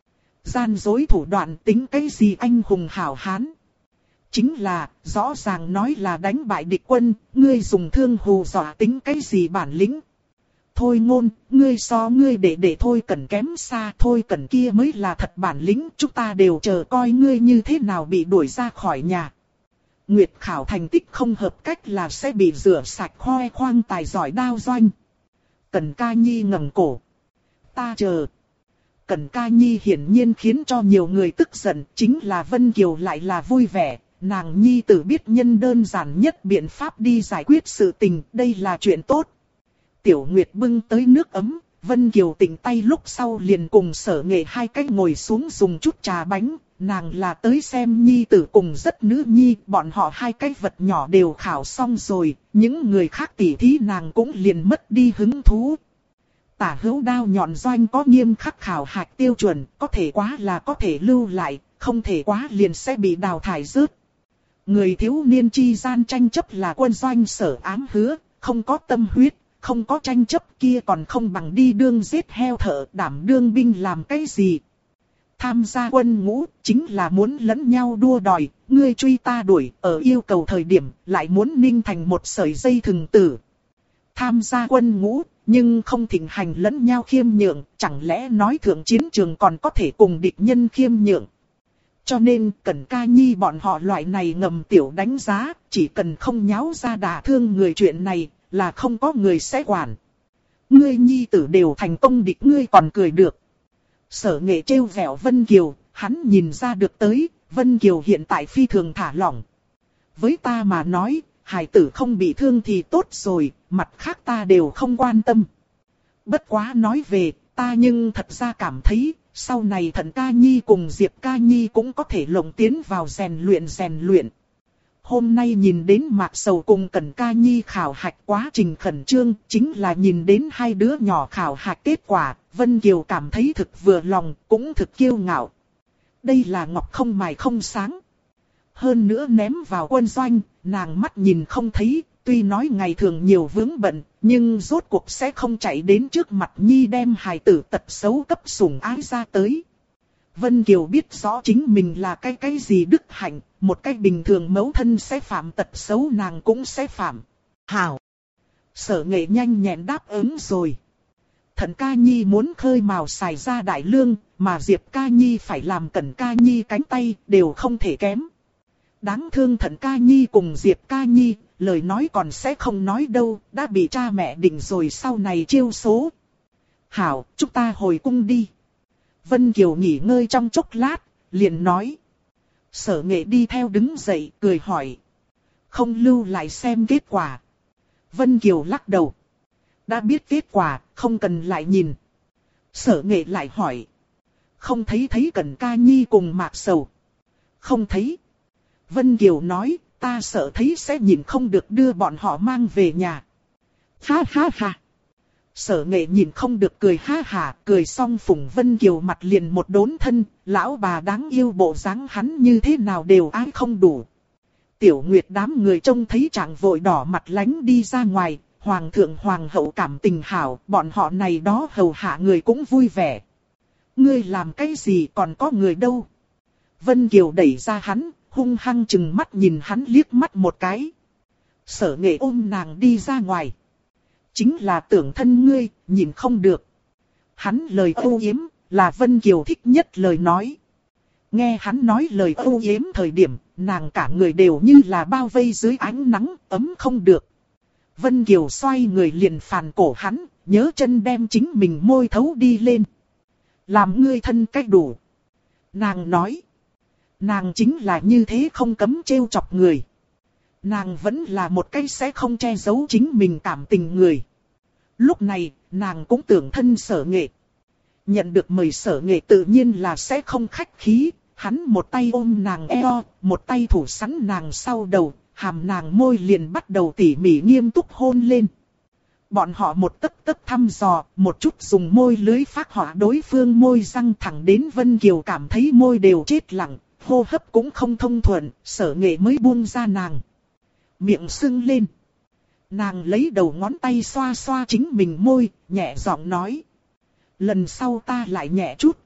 Gian dối thủ đoạn tính cái gì anh hùng hảo hán? Chính là, rõ ràng nói là đánh bại địch quân, ngươi dùng thương hù dọa tính cái gì bản lĩnh? Thôi Ngôn, ngươi so ngươi để Thôi Cẩn kém xa, Thôi Cẩn kia mới là thật bản lĩnh, chúng ta đều chờ coi ngươi như thế nào bị đuổi ra khỏi nhà. Nguyệt khảo thành tích không hợp cách là sẽ bị rửa sạch khoe khoang tài giỏi đao doanh. Cẩn Ca Nhi ngẩng cổ. Ta chờ. Cẩn Ca Nhi hiển nhiên khiến cho nhiều người tức giận, chính là Vân Kiều lại là vui vẻ. Nàng nhi tử biết nhân đơn giản nhất biện pháp đi giải quyết sự tình, đây là chuyện tốt. Tiểu Nguyệt bưng tới nước ấm, Vân Kiều tỉnh tay lúc sau liền cùng Sở Nghệ hai cách ngồi xuống dùng chút trà bánh. Nàng là tới xem nhi tử cùng rất nữ nhi, bọn họ hai cái vật nhỏ đều khảo xong rồi, những người khác tỉ thí nàng cũng liền mất đi hứng thú. Tả hữu đao nhọn doanh có nghiêm khắc khảo hạch tiêu chuẩn, có thể quá là có thể lưu lại, không thể quá liền sẽ bị đào thải rớt. Người thiếu niên chi gian tranh chấp là quân doanh sở ám hứa, không có tâm huyết, không có tranh chấp kia còn không bằng đi đương giết heo thợ đảm đương binh làm cái gì. Tham gia quân ngũ chính là muốn lẫn nhau đua đòi, ngươi truy ta đuổi, ở yêu cầu thời điểm lại muốn ninh thành một sợi dây thừng tử. Tham gia quân ngũ, nhưng không thịnh hành lẫn nhau khiêm nhượng, chẳng lẽ nói thượng chiến trường còn có thể cùng địch nhân khiêm nhượng. Cho nên, Cẩn Ca Nhi bọn họ loại này ngầm tiểu đánh giá, chỉ cần không nháo ra đả thương người chuyện này, là không có người sẽ quản. Ngươi nhi tử đều thành công địch ngươi còn cười được. Sở Nghệ trêu vẻo Vân Kiều, hắn nhìn ra được tới, Vân Kiều hiện tại phi thường thả lỏng. Với ta mà nói, hài tử không bị thương thì tốt rồi, mặt khác ta đều không quan tâm. Bất quá nói về, ta nhưng thật ra cảm thấy, sau này Thận Ca Nhi cùng Diệp Ca Nhi cũng có thể lồng tiến vào rèn luyện. Hôm nay nhìn đến Mạc Sầu cùng Cẩn Ca Nhi khảo hạch quá trình khẩn trương, chính là nhìn đến hai đứa nhỏ khảo hạch kết quả, Vân Kiều cảm thấy thực vừa lòng, cũng thực kiêu ngạo. Đây là ngọc không mài không sáng. Hơn nữa ném vào quân doanh, nàng mắt nhìn không thấy, tuy nói ngày thường nhiều vướng bận, nhưng rốt cuộc sẽ không chạy đến trước mặt Nhi đem hài tử tật xấu cấp sủng ái ra tới. Vân Kiều biết rõ chính mình là cái gì đức hạnh, một cái bình thường mẫu thân sẽ phạm tật xấu nàng cũng sẽ phạm. Hảo! Sở Nghệ nhanh nhẹn đáp ứng rồi. Thận Ca Nhi muốn khơi mào xài ra đại lương, mà Diệp Ca Nhi phải làm Cẩn Ca Nhi cánh tay, đều không thể kém. Đáng thương Thận Ca Nhi cùng Diệp Ca Nhi, lời nói còn sẽ không nói đâu, đã bị cha mẹ định rồi sau này chiêu số. Hảo, chúng ta hồi cung đi. Vân Kiều nghỉ ngơi trong chốc lát, liền nói. Sở Nghệ đi theo đứng dậy, cười hỏi. Không lưu lại xem kết quả. Vân Kiều lắc đầu. Đã biết kết quả, không cần lại nhìn. Sở Nghệ lại hỏi. Không thấy Cẩn Ca Nhi cùng Mạc Sầu. Không thấy. Vân Kiều nói, ta sợ thấy sẽ nhìn không được đưa bọn họ mang về nhà. Ha ha ha. Sở Nghệ nhìn không được cười ha hả, cười xong Phùng Vân Kiều mặt liền một đốn thân, lão bà đáng yêu bộ dáng hắn như thế nào đều ái không đủ. Tiểu Nguyệt đám người trông thấy chàng vội đỏ mặt lánh đi ra ngoài, hoàng thượng hoàng hậu cảm tình hảo, bọn họ này đó hầu hạ người cũng vui vẻ. Ngươi làm cái gì còn có người đâu? Vân Kiều đẩy ra hắn, hung hăng chừng mắt nhìn hắn liếc mắt một cái. Sở Nghệ ôm nàng đi ra ngoài. Chính là tưởng thân ngươi, nhìn không được. Hắn lời âu yếm, là Vân Kiều thích nhất lời nói. Nghe hắn nói lời âu yếm thời điểm, nàng cả người đều như là bao vây dưới ánh nắng, ấm không được. Vân Kiều xoay người liền phàn cổ hắn, nhớ chân đem chính mình môi thấu đi lên. Làm ngươi thân cách đủ. Nàng nói. Nàng chính là như thế không cấm trêu chọc người. Nàng vẫn là một cái sẽ không che giấu chính mình cảm tình người. Lúc này, nàng cũng tưởng thân Sở Nghệ. Nhận được mời Sở Nghệ tự nhiên là sẽ không khách khí. Hắn một tay ôm nàng eo, một tay thủ sẵn nàng sau đầu, hàm nàng môi liền bắt đầu tỉ mỉ nghiêm túc hôn lên. Bọn họ một tấc tấc thăm dò, một chút dùng môi lưới phác họa đối phương môi răng thẳng đến Vân Kiều cảm thấy môi đều chết lặng, hô hấp cũng không thông thuận, Sở Nghệ mới buông ra nàng. Miệng sưng lên. Nàng lấy đầu ngón tay xoa xoa chính mình môi, nhẹ giọng nói. Lần sau ta lại nhẹ chút.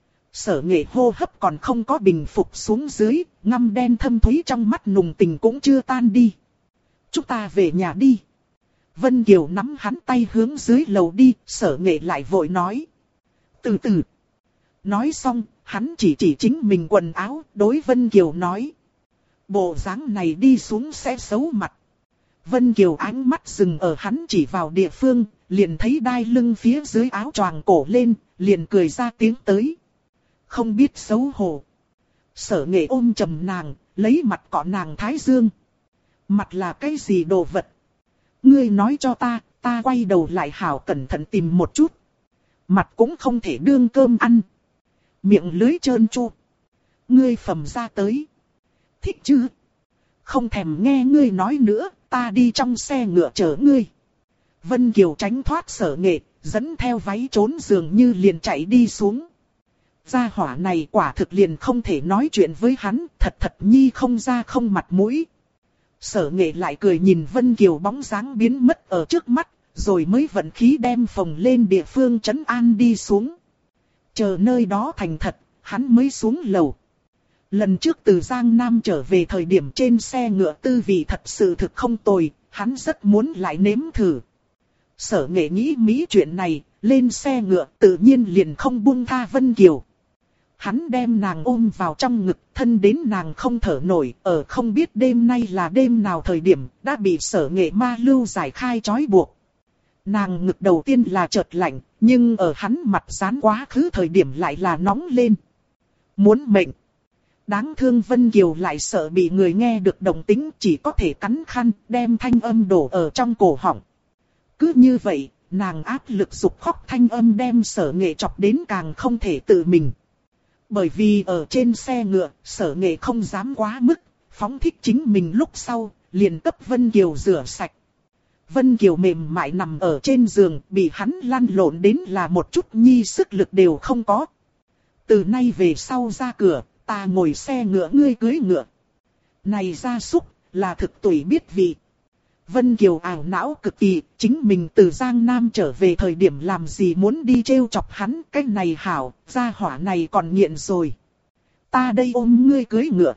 Sở Nghệ hô hấp còn không có bình phục xuống dưới, ngăm đen thâm thúy trong mắt nùng tình cũng chưa tan đi. Chúng ta về nhà đi. Vân Kiều nắm hắn tay hướng dưới lầu đi, Sở Nghệ lại vội nói. Từ từ. Nói xong, hắn chỉ chính mình quần áo, đối Vân Kiều nói. Bộ dáng này đi xuống sẽ xấu mặt. Vân Kiều ánh mắt dừng ở hắn chỉ vào địa phương, liền thấy đai lưng phía dưới áo choàng cổ lên, liền cười ra tiếng tới. Không biết xấu hổ. Sở Nghệ ôm chầm nàng, lấy mặt cọ nàng thái dương. Mặt là cái gì đồ vật? Ngươi nói cho ta, ta quay đầu lại hảo cẩn thận tìm một chút. Mặt cũng không thể đương cơm ăn. Miệng lưới trơn tru. Ngươi phẩm ra tới. Thích chứ? Không thèm nghe ngươi nói nữa, ta đi trong xe ngựa chở ngươi. Vân Kiều tránh thoát Sở Nghệ, dẫn theo váy trốn giường như liền chạy đi xuống. Gia hỏa này quả thực liền không thể nói chuyện với hắn, thật nhi không ra không mặt mũi. Sở Nghệ lại cười nhìn Vân Kiều bóng dáng biến mất ở trước mắt, rồi mới vận khí đem phồng lên địa phương trấn an đi xuống. Chờ nơi đó thành thật, hắn mới xuống lầu. Lần trước từ Giang Nam trở về thời điểm trên xe ngựa tư vị thật sự thực không tồi, hắn rất muốn lại nếm thử. Sở Nghệ nghĩ mỹ chuyện này, lên xe ngựa tự nhiên liền không buông tha Vân Kiều. Hắn đem nàng ôm vào trong ngực, thân đến nàng không thở nổi, ở không biết đêm nay là đêm nào thời điểm, đã bị Sở Nghệ ma lưu giải khai trói buộc. Nàng ngực đầu tiên là chợt lạnh, nhưng ở hắn mặt dán quá khứ thời điểm lại là nóng lên. Muốn mệnh. Đáng thương Vân Kiều lại sợ bị người nghe được động tĩnh, chỉ có thể cắn khăn, đem thanh âm đổ ở trong cổ họng. Cứ như vậy, nàng áp lực dục khóc thanh âm đem Sở Nghệ chọc đến càng không thể tự mình. Bởi vì ở trên xe ngựa, Sở Nghệ không dám quá mức, phóng thích chính mình lúc sau, liền cấp Vân Kiều rửa sạch. Vân Kiều mềm mại nằm ở trên giường, bị hắn lăn lộn đến là một chút nhi sức lực đều không có. Từ nay về sau ra cửa, ta ngồi xe ngựa ngươi cưới ngựa. Này gia súc, là thực tùy biết vị. Vân Kiều ảo não cực kỳ, chính mình từ Giang Nam trở về thời điểm làm gì muốn đi trêu chọc hắn, cái này hảo, gia hỏa này còn nghiện rồi. Ta đây ôm ngươi cưới ngựa.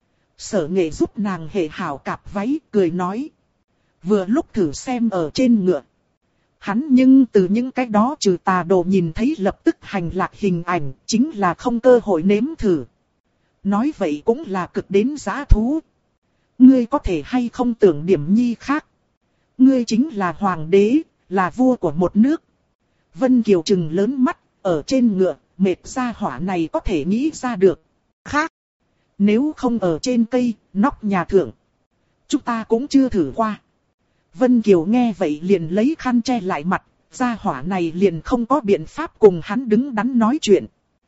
Sở Nghệ giúp nàng hệ hảo cạp váy, cười nói. Vừa lúc thử xem ở trên ngựa. Hắn nhưng từ những cái đó trừ tà đồ nhìn thấy lập tức hành lạc hình ảnh, chính là không cơ hội nếm thử. Nói vậy cũng là cực đến dã thú. Ngươi có thể hay không tưởng điểm nhi khác. Ngươi chính là hoàng đế, là vua của một nước. Vân Kiều trừng lớn mắt, ở trên ngựa, mệt ra hỏa này có thể nghĩ ra được. Khác. Nếu không ở trên cây, nóc nhà thượng. Chúng ta cũng chưa thử qua. Vân Kiều nghe vậy liền lấy khăn che lại mặt, gia hỏa này liền không có biện pháp cùng hắn đứng đắn nói chuyện.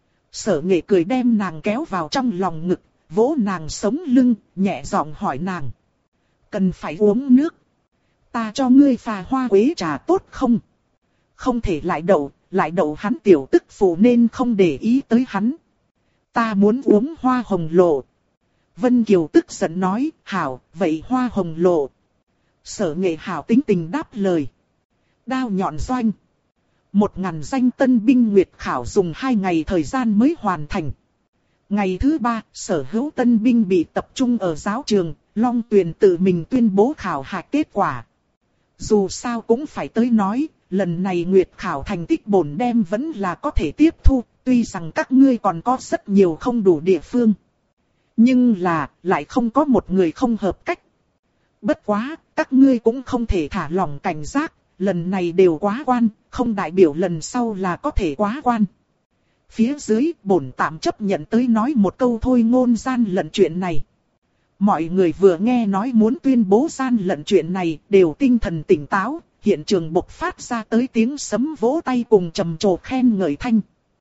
Sở Nghệ cười đem nàng kéo vào trong lòng ngực, vỗ nàng sống lưng, nhẹ giọng hỏi nàng. Cần phải uống nước. Ta cho ngươi pha hoa quế trà tốt không? Không thể lại đậu hắn tiểu tức phụ nên không để ý tới hắn. Ta muốn uống hoa hồng lộ. Vân Kiều tức giận nói, hảo, vậy hoa hồng lộ. Sở Nghệ hảo tính tình đáp lời. Đao nhọn doanh. 1000 danh tân binh nguyệt khảo dùng 2 ngày thời gian mới hoàn thành. Ngày thứ 3, sở hữu tân binh bị tập trung ở giáo trường, Long Tuyền tự mình tuyên bố khảo hạch kết quả. Dù sao cũng phải tới nói, lần này nguyệt khảo thành tích bổn đem vẫn là có thể tiếp thu, tuy rằng các ngươi còn có rất nhiều không đủ địa phương. Nhưng là, lại không có một người không hợp cách. Bất quá, các ngươi cũng không thể thả lỏng cảnh giác, lần này đều quá quan, không đại biểu lần sau là có thể quá quan. Phía dưới, bổn tạm chấp nhận tới nói một câu thôi ngôn gian lận chuyện này. Mọi người vừa nghe nói muốn tuyên bố gian lận chuyện này, đều tinh thần tỉnh táo, hiện trường bộc phát ra tới tiếng sấm vỗ tay cùng trầm trồ khen ngợi thanh.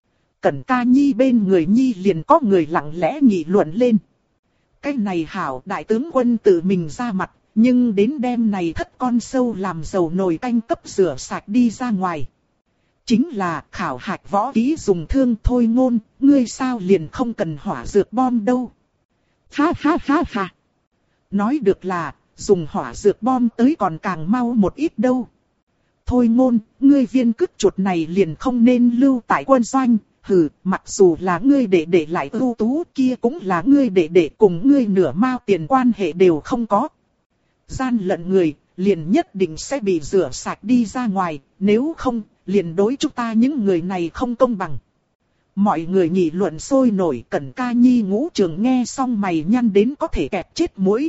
Cẩn Ca Nhi bên người Nhi liền có người lặng lẽ nghị luận lên. Cái này hảo đại tướng quân tự mình ra mặt, nhưng đến đêm này thất con sâu làm dầu nồi canh cấp rửa sạch đi ra ngoài. Chính là khảo hạch võ kỹ dùng thương thôi ngôn, ngươi sao liền không cần hỏa dược bom đâu. Ha ha ha ha. Nói được là, dùng hỏa dược bom tới còn càng mau một ít đâu. Thôi ngôn, ngươi viên cứt chuột này liền không nên lưu tại quân doanh. Hừ, mặc dù là ngươi để lại ưu tú kia cũng là ngươi để cùng ngươi nửa mao tiền quan hệ đều không có. Gian lận người, liền nhất định sẽ bị rửa sạch đi ra ngoài, nếu không, liền đối chúng ta những người này không công bằng. Mọi người nghị luận sôi nổi. Cẩn Ca Nhi Ngũ Trường nghe xong mày nhăn đến có thể kẹp chết mũi.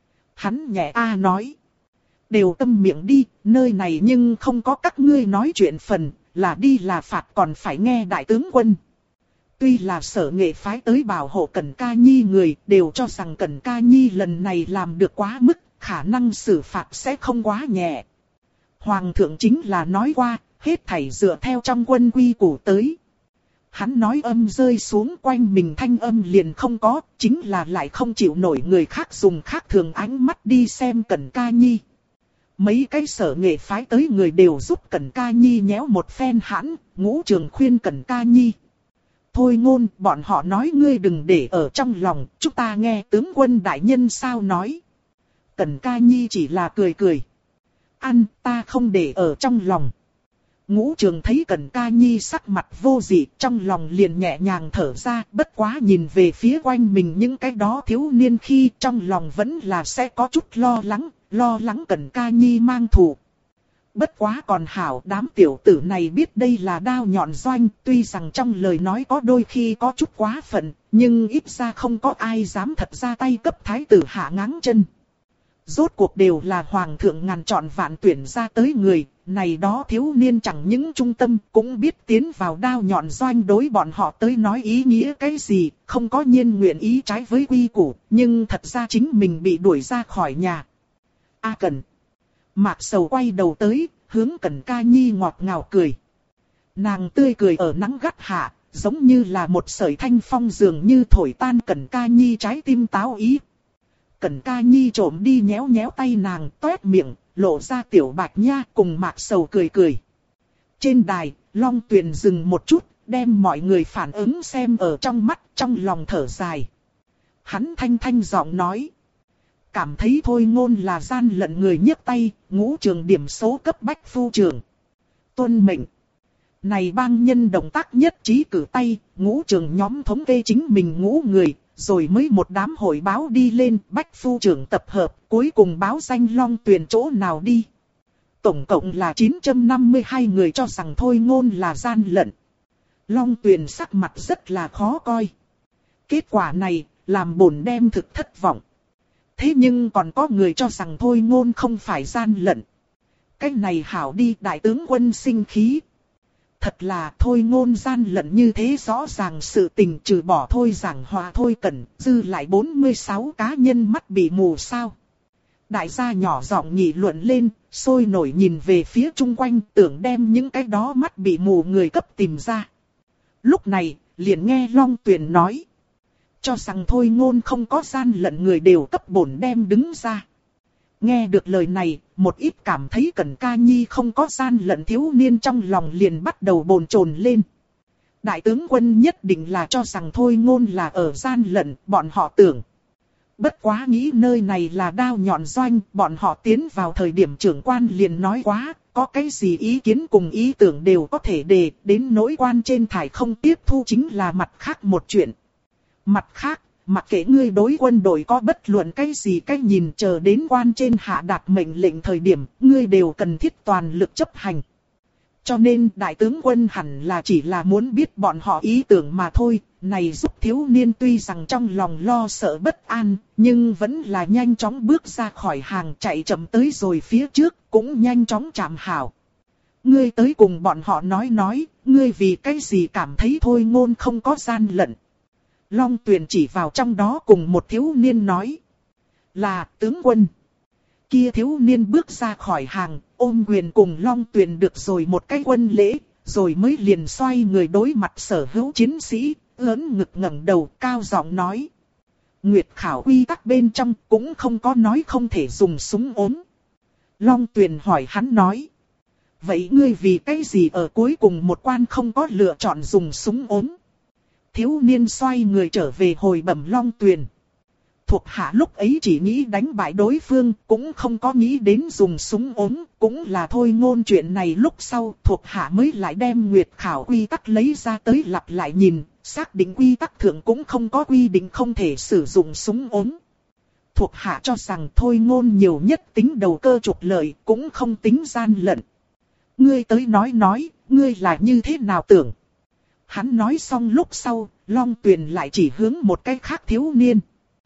Hắn nhẹ a nói. Đều câm miệng đi, nơi này nhưng không có các ngươi nói chuyện phần, là đi là phạt còn phải nghe đại tướng quân. Tuy là Sở Nghệ phái tới bảo hộ Cẩn Ca Nhi người, đều cho rằng Cẩn Ca Nhi lần này làm được quá mức, khả năng xử phạt sẽ không quá nhẹ. Hoàng thượng chính là nói qua, hết thảy dựa theo trong quân quy củ tới. Hắn nói âm rơi xuống quanh mình thanh âm liền không có, chính là lại không chịu nổi người khác dùng khác thường ánh mắt đi xem Cẩn Ca Nhi. Mấy cái Sở Nghệ phái tới người đều giúp Cẩn Ca Nhi nhéo một phen hãn, Ngũ Trường khuyên Cẩn Ca Nhi. Thôi ngôn, bọn họ nói ngươi đừng để ở trong lòng, chúng ta nghe tướng quân đại nhân sao nói. Cẩn Ca Nhi chỉ là cười cười. Ăn, ta không để ở trong lòng. Ngũ Trường thấy Cẩn Ca Nhi sắc mặt vô dị, trong lòng liền nhẹ nhàng thở ra, bất quá nhìn về phía quanh mình những cái đó thiếu niên khi trong lòng vẫn là sẽ có chút lo lắng Cẩn Ca Nhi mang thù. Bất quá còn hảo đám tiểu tử này biết đây là đao nhọn doanh, tuy rằng trong lời nói có đôi khi có chút quá phận, nhưng ít ra không có ai dám thật ra tay cấp thái tử hạ ngáng chân. Rốt cuộc đều là hoàng thượng ngàn chọn vạn tuyển ra tới người, này đó thiếu niên chẳng những trung tâm cũng biết tiến vào đao nhọn doanh đối bọn họ tới nói ý nghĩa cái gì, không có nhiên nguyện ý trái với quy củ, nhưng thật ra chính mình bị đuổi ra khỏi nhà. A Cẩn. Mạc Sầu quay đầu tới, hướng Cẩn Ca Nhi ngọt ngào cười. Nàng tươi cười ở nắng gắt hạ, giống như là một sợi thanh phong dường như thổi tan Cẩn Ca Nhi trái tim táo ý. Cẩn Ca Nhi trộm đi nhéo nhéo tay nàng, toét miệng, lộ ra tiểu bạch nha cùng Mạc Sầu cười cười. Trên đài, Long Tuyền dừng một chút, đem mọi người phản ứng xem ở trong mắt, trong lòng thở dài. Hắn thanh giọng nói. Cảm thấy thôi ngôn là gian lận người nhấc tay, Ngũ Trường điểm số cấp bách phu trưởng. Tuân mệnh. Này bang nhân động tác nhất trí cử tay, Ngũ Trường nhóm thống kê chính mình ngũ người, rồi mới một đám hội báo đi lên, bách phu trưởng tập hợp, cuối cùng báo danh Long Tuyền chỗ nào đi. Tổng cộng là 952 người cho rằng thôi ngôn là gian lận. Long Tuyền sắc mặt rất là khó coi. Kết quả này, làm bổn đem thực thất vọng. Thế nhưng còn có người cho rằng thôi ngôn không phải gian lận. Cái này hảo đi đại tướng quân sinh khí. Thật là thôi ngôn gian lận như thế rõ ràng sự tình trừ bỏ thôi giảng hòa thôi Cẩn, dư lại 46 cá nhân mắt bị mù sao. Đại gia nhỏ giọng nghị luận lên, sôi nổi nhìn về phía chung quanh tưởng đem những cái đó mắt bị mù người cấp tìm ra. Lúc này, liền nghe Long Tuyền nói. Cho rằng thôi ngôn không có gian lận người đều cấp bổn đem đứng ra. Nghe được lời này, một ít cảm thấy Cẩn Ca Nhi không có gian lận thiếu niên trong lòng liền bắt đầu bồn chồn lên. Đại tướng quân nhất định là cho rằng thôi ngôn là ở gian lận, bọn họ tưởng. Bất quá nghĩ nơi này là đao nhọn doanh, bọn họ tiến vào thời điểm trưởng quan liền nói quá, có cái gì ý kiến cùng ý tưởng đều có thể đề, đến nỗi quan trên thải không tiếp thu chính là mặt khác một chuyện. Mặt khác, mặc kệ ngươi đối quân đội có bất luận cái gì cách nhìn chờ đến quan trên hạ đạt mệnh lệnh thời điểm, ngươi đều cần thiết toàn lực chấp hành. Cho nên đại tướng quân hẳn là chỉ là muốn biết bọn họ ý tưởng mà thôi. Này giúp thiếu niên tuy rằng trong lòng lo sợ bất an, nhưng vẫn là nhanh chóng bước ra khỏi hàng chạy chậm tới rồi phía trước, cũng nhanh chóng chạm hảo. Ngươi tới cùng bọn họ nói, ngươi vì cái gì cảm thấy Thôi Ngôn không có gian lận. Long Tuyền chỉ vào trong đó cùng một thiếu niên nói. Là tướng quân. Kia thiếu niên bước ra khỏi hàng, ôm quyền cùng Long Tuyền được rồi một cái quân lễ, rồi mới liền xoay người đối mặt sở hữu chiến sĩ, ưỡn ngực ngẩng đầu cao giọng nói. Nguyệt khảo quy tắc bên trong cũng không có nói không thể dùng súng ốm. Long Tuyền hỏi hắn nói. Vậy ngươi vì cái gì ở cuối cùng một quan không có lựa chọn dùng súng ốm? Thiếu niên xoay người trở về hồi bẩm Long Tuyền. Thuộc hạ lúc ấy chỉ nghĩ đánh bại đối phương, cũng không có nghĩ đến dùng súng ốm, cũng là Thôi Ngôn chuyện này lúc sau thuộc hạ mới lại đem Nguyệt khảo quy tắc lấy ra tới lặp lại nhìn, xác định quy tắc thượng cũng không có quy định không thể sử dụng súng ốm. Thuộc hạ cho rằng Thôi Ngôn nhiều nhất tính đầu cơ trục lợi, cũng không tính gian lận. Ngươi tới nói, ngươi là như thế nào tưởng? Hắn nói xong lúc sau, Long Tuyền lại chỉ hướng một cái khác thiếu niên.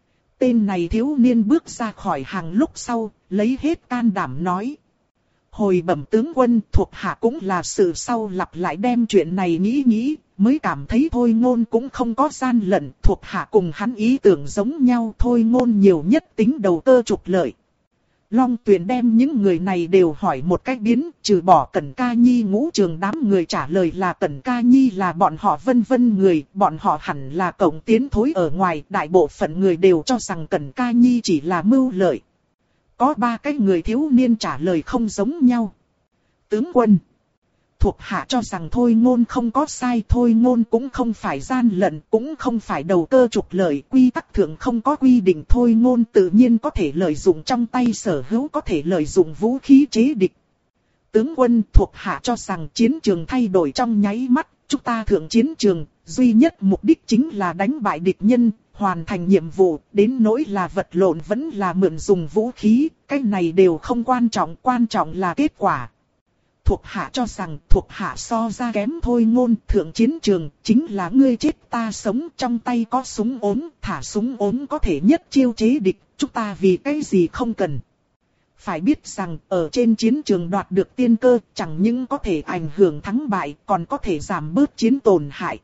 Tên này thiếu niên bước ra khỏi hàng lúc sau, lấy hết can đảm nói. Hồi bẩm tướng quân, thuộc hạ cũng là sự sau lặp lại đem chuyện này nghĩ, mới cảm thấy Thôi Ngôn cũng không có gian lận, thuộc hạ cùng hắn ý tưởng giống nhau, Thôi Ngôn nhiều nhất tính đầu cơ trục lợi. Long Tuyền đem những người này đều hỏi một cách biến, trừ bỏ Cẩn Ca Nhi Ngũ Trường đám người trả lời là Cẩn Ca Nhi là bọn họ vân vân người, bọn họ hẳn là cộng tiến thối ở ngoài, đại bộ phận người đều cho rằng Cẩn Ca Nhi chỉ là mưu lợi. Có 3 cái người thiếu niên trả lời không giống nhau. Tướng quân, thuộc hạ cho rằng Thôi Ngôn không có sai, Thôi Ngôn cũng không phải gian lận, cũng không phải đầu cơ trục lợi, quy tắc thượng không có quy định, Thôi Ngôn tự nhiên có thể lợi dụng trong tay sở hữu, có thể lợi dụng vũ khí chế địch. Tướng quân, thuộc hạ cho rằng chiến trường thay đổi trong nháy mắt, chúng ta thượng chiến trường, duy nhất mục đích chính là đánh bại địch nhân, hoàn thành nhiệm vụ, đến nỗi là vật lộn vẫn là mượn dùng vũ khí, cái này đều không quan trọng là kết quả. Thuộc hạ cho rằng thuộc hạ so ra kém Thôi Ngôn, thượng chiến trường chính là ngươi chết ta sống, trong tay có súng ốm, thả súng ốm có thể nhất chiêu chế địch, chúng ta vì cái gì không cần. Phải biết rằng ở trên chiến trường đoạt được tiên cơ chẳng những có thể ảnh hưởng thắng bại, còn có thể giảm bớt chiến tổn hại.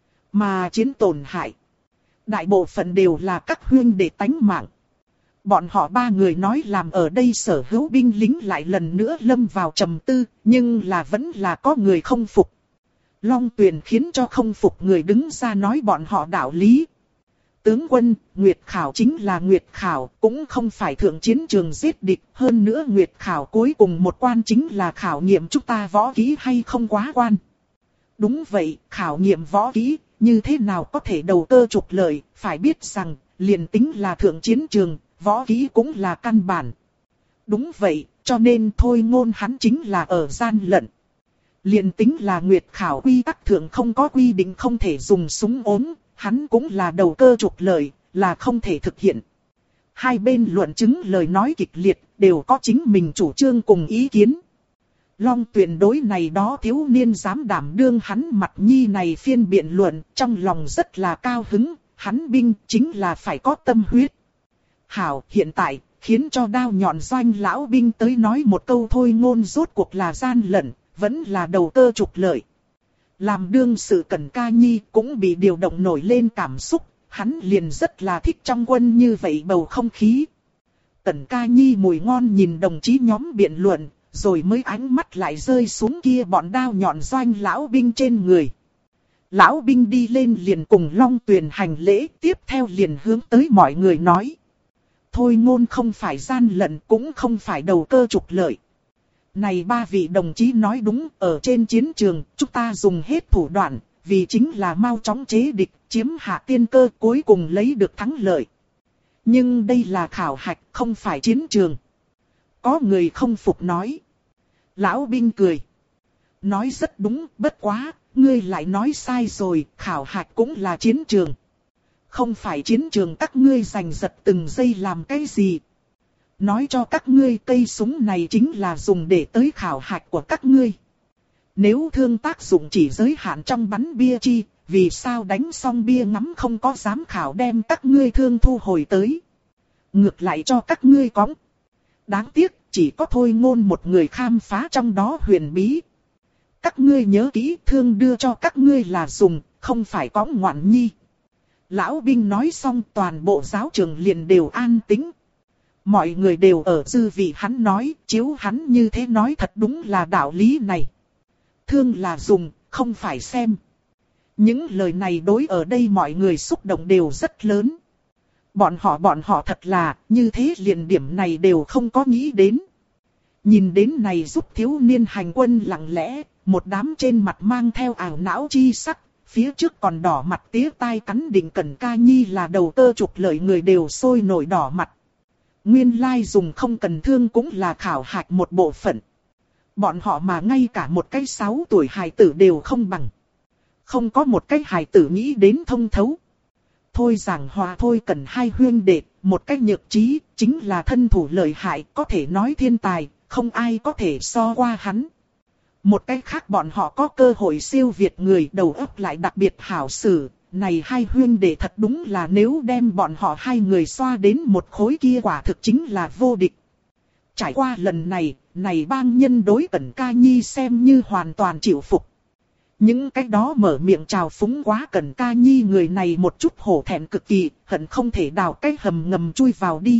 Mà chiến tổn hại, đại bộ phận đều là các huynh đệ tánh mạng. Bọn họ 3 người nói làm ở đây sở hữu binh lính lại lần nữa lâm vào trầm tư, nhưng là vẫn là có người không phục. Long Tuyền khiến cho không phục người đứng ra nói bọn họ đạo lý. Tướng quân, Nguyệt khảo chính là Nguyệt khảo, cũng không phải thượng chiến trường giết địch. Hơn nữa Nguyệt khảo cuối cùng một quan chính là khảo nghiệm chúng ta võ kỹ hay không quá quan. Đúng vậy, khảo nghiệm võ kỹ, như thế nào có thể đầu cơ trục lợi, phải biết rằng, liền tính là thượng chiến trường, võ kỹ cũng là căn bản. Đúng vậy, cho nên Thôi Ngôn hắn chính là ở gian lận. Liền tính là Nguyệt khảo quy tắc thượng không có quy định không thể dùng súng ốm, hắn cũng là đầu cơ trục lợi, là không thể thực hiện. Hai bên luận chứng lời nói kịch liệt, đều có chính mình chủ trương cùng ý kiến. Long Tuyền đối này đó thiếu niên dám đảm đương hắn mặt nhi này phiên biện luận, trong lòng rất là cao hứng, hắn binh chính là phải có tâm huyết. Hảo, hiện tại, khiến cho đao nhọn Doanh lão binh tới nói một câu Thôi Ngôn rốt cuộc là gian lận, vẫn là đầu cơ trục lợi. Làm đương sự Cẩn Ca Nhi cũng bị điều động nổi lên cảm xúc, hắn liền rất là thích trong quân như vậy bầu không khí. Cẩn Ca Nhi mùi ngon nhìn đồng chí nhóm biện luận, rồi mới ánh mắt lại rơi xuống kia bọn đao nhọn Doanh lão binh trên người. Lão binh đi lên liền cùng Long Tuyền hành lễ, tiếp theo liền hướng tới mọi người nói. Thôi Ngôn không phải gian lận, cũng không phải đầu cơ trục lợi. Này 3 vị đồng chí nói đúng, ở trên chiến trường, chúng ta dùng hết thủ đoạn, vì chính là mau chóng chế địch, chiếm hạ tiên cơ, cuối cùng lấy được thắng lợi. Nhưng đây là khảo hạch, không phải chiến trường. Có người không phục nói. Lão binh cười. Nói rất đúng, bất quá, ngươi lại nói sai rồi, khảo hạch cũng là chiến trường. Không phải chiến trường các ngươi giành giật từng giây làm cái gì. Nói cho các ngươi cây súng này chính là dùng để tới khảo hạch của các ngươi. Nếu thương tác dụng chỉ giới hạn trong bắn bia chi, vì sao đánh xong bia ngắm không có giám khảo đem các ngươi thương thu hồi tới. Ngược lại cho các ngươi cõng. Đáng tiếc, chỉ có Thôi Ngôn một người khám phá trong đó huyền bí. Các ngươi nhớ kỹ, thương đưa cho các ngươi là dùng, không phải cõng ngoạn nhi. Lão binh nói xong toàn bộ giáo trường liền đều an tĩnh. Mọi người đều ở dư vị hắn nói, chiếu hắn như thế nói thật đúng là đạo lý này. Thương là dùng, không phải xem. Những lời này đối ở đây mọi người xúc động đều rất lớn. Bọn họ thật là, như thế liền điểm này đều không có nghĩ đến. Nhìn đến này giúp thiếu niên hành quân lặng lẽ, một đám trên mặt mang theo ảo não chi sắc, phía trước còn đỏ mặt tía tai cắn định Cẩn Ca Nhi là đầu cơ trục lợi người đều sôi nổi đỏ mặt. Nguyên lai dùng không cần thương cũng là khảo hạch một bộ phận. Bọn họ mà ngay cả một cái 6 tuổi hài tử đều không bằng. Không có một cái hài tử nghĩ đến thông thấu. Thôi Giảng Hòa Thôi Cần hai huyên đệ, một cái nhược trí, chính là thân thủ lợi hại, có thể nói thiên tài, không ai có thể so qua hắn. Một cái khác bọn họ có cơ hội siêu việt người, đầu óc lại đặc biệt hảo xử. Này hai huyên đệ thật đúng là nếu đem bọn họ hai người xoa đến một khối kia quả thực chính là vô địch. Trải qua lần này, này bang nhân đối Cẩn Ca Nhi xem như hoàn toàn chịu phục. Những cái đó mở miệng chào phúng quá Cẩn Ca Nhi người này một chút hổ thẹn cực kỳ, hận không thể đào cái hầm ngầm chui vào đi.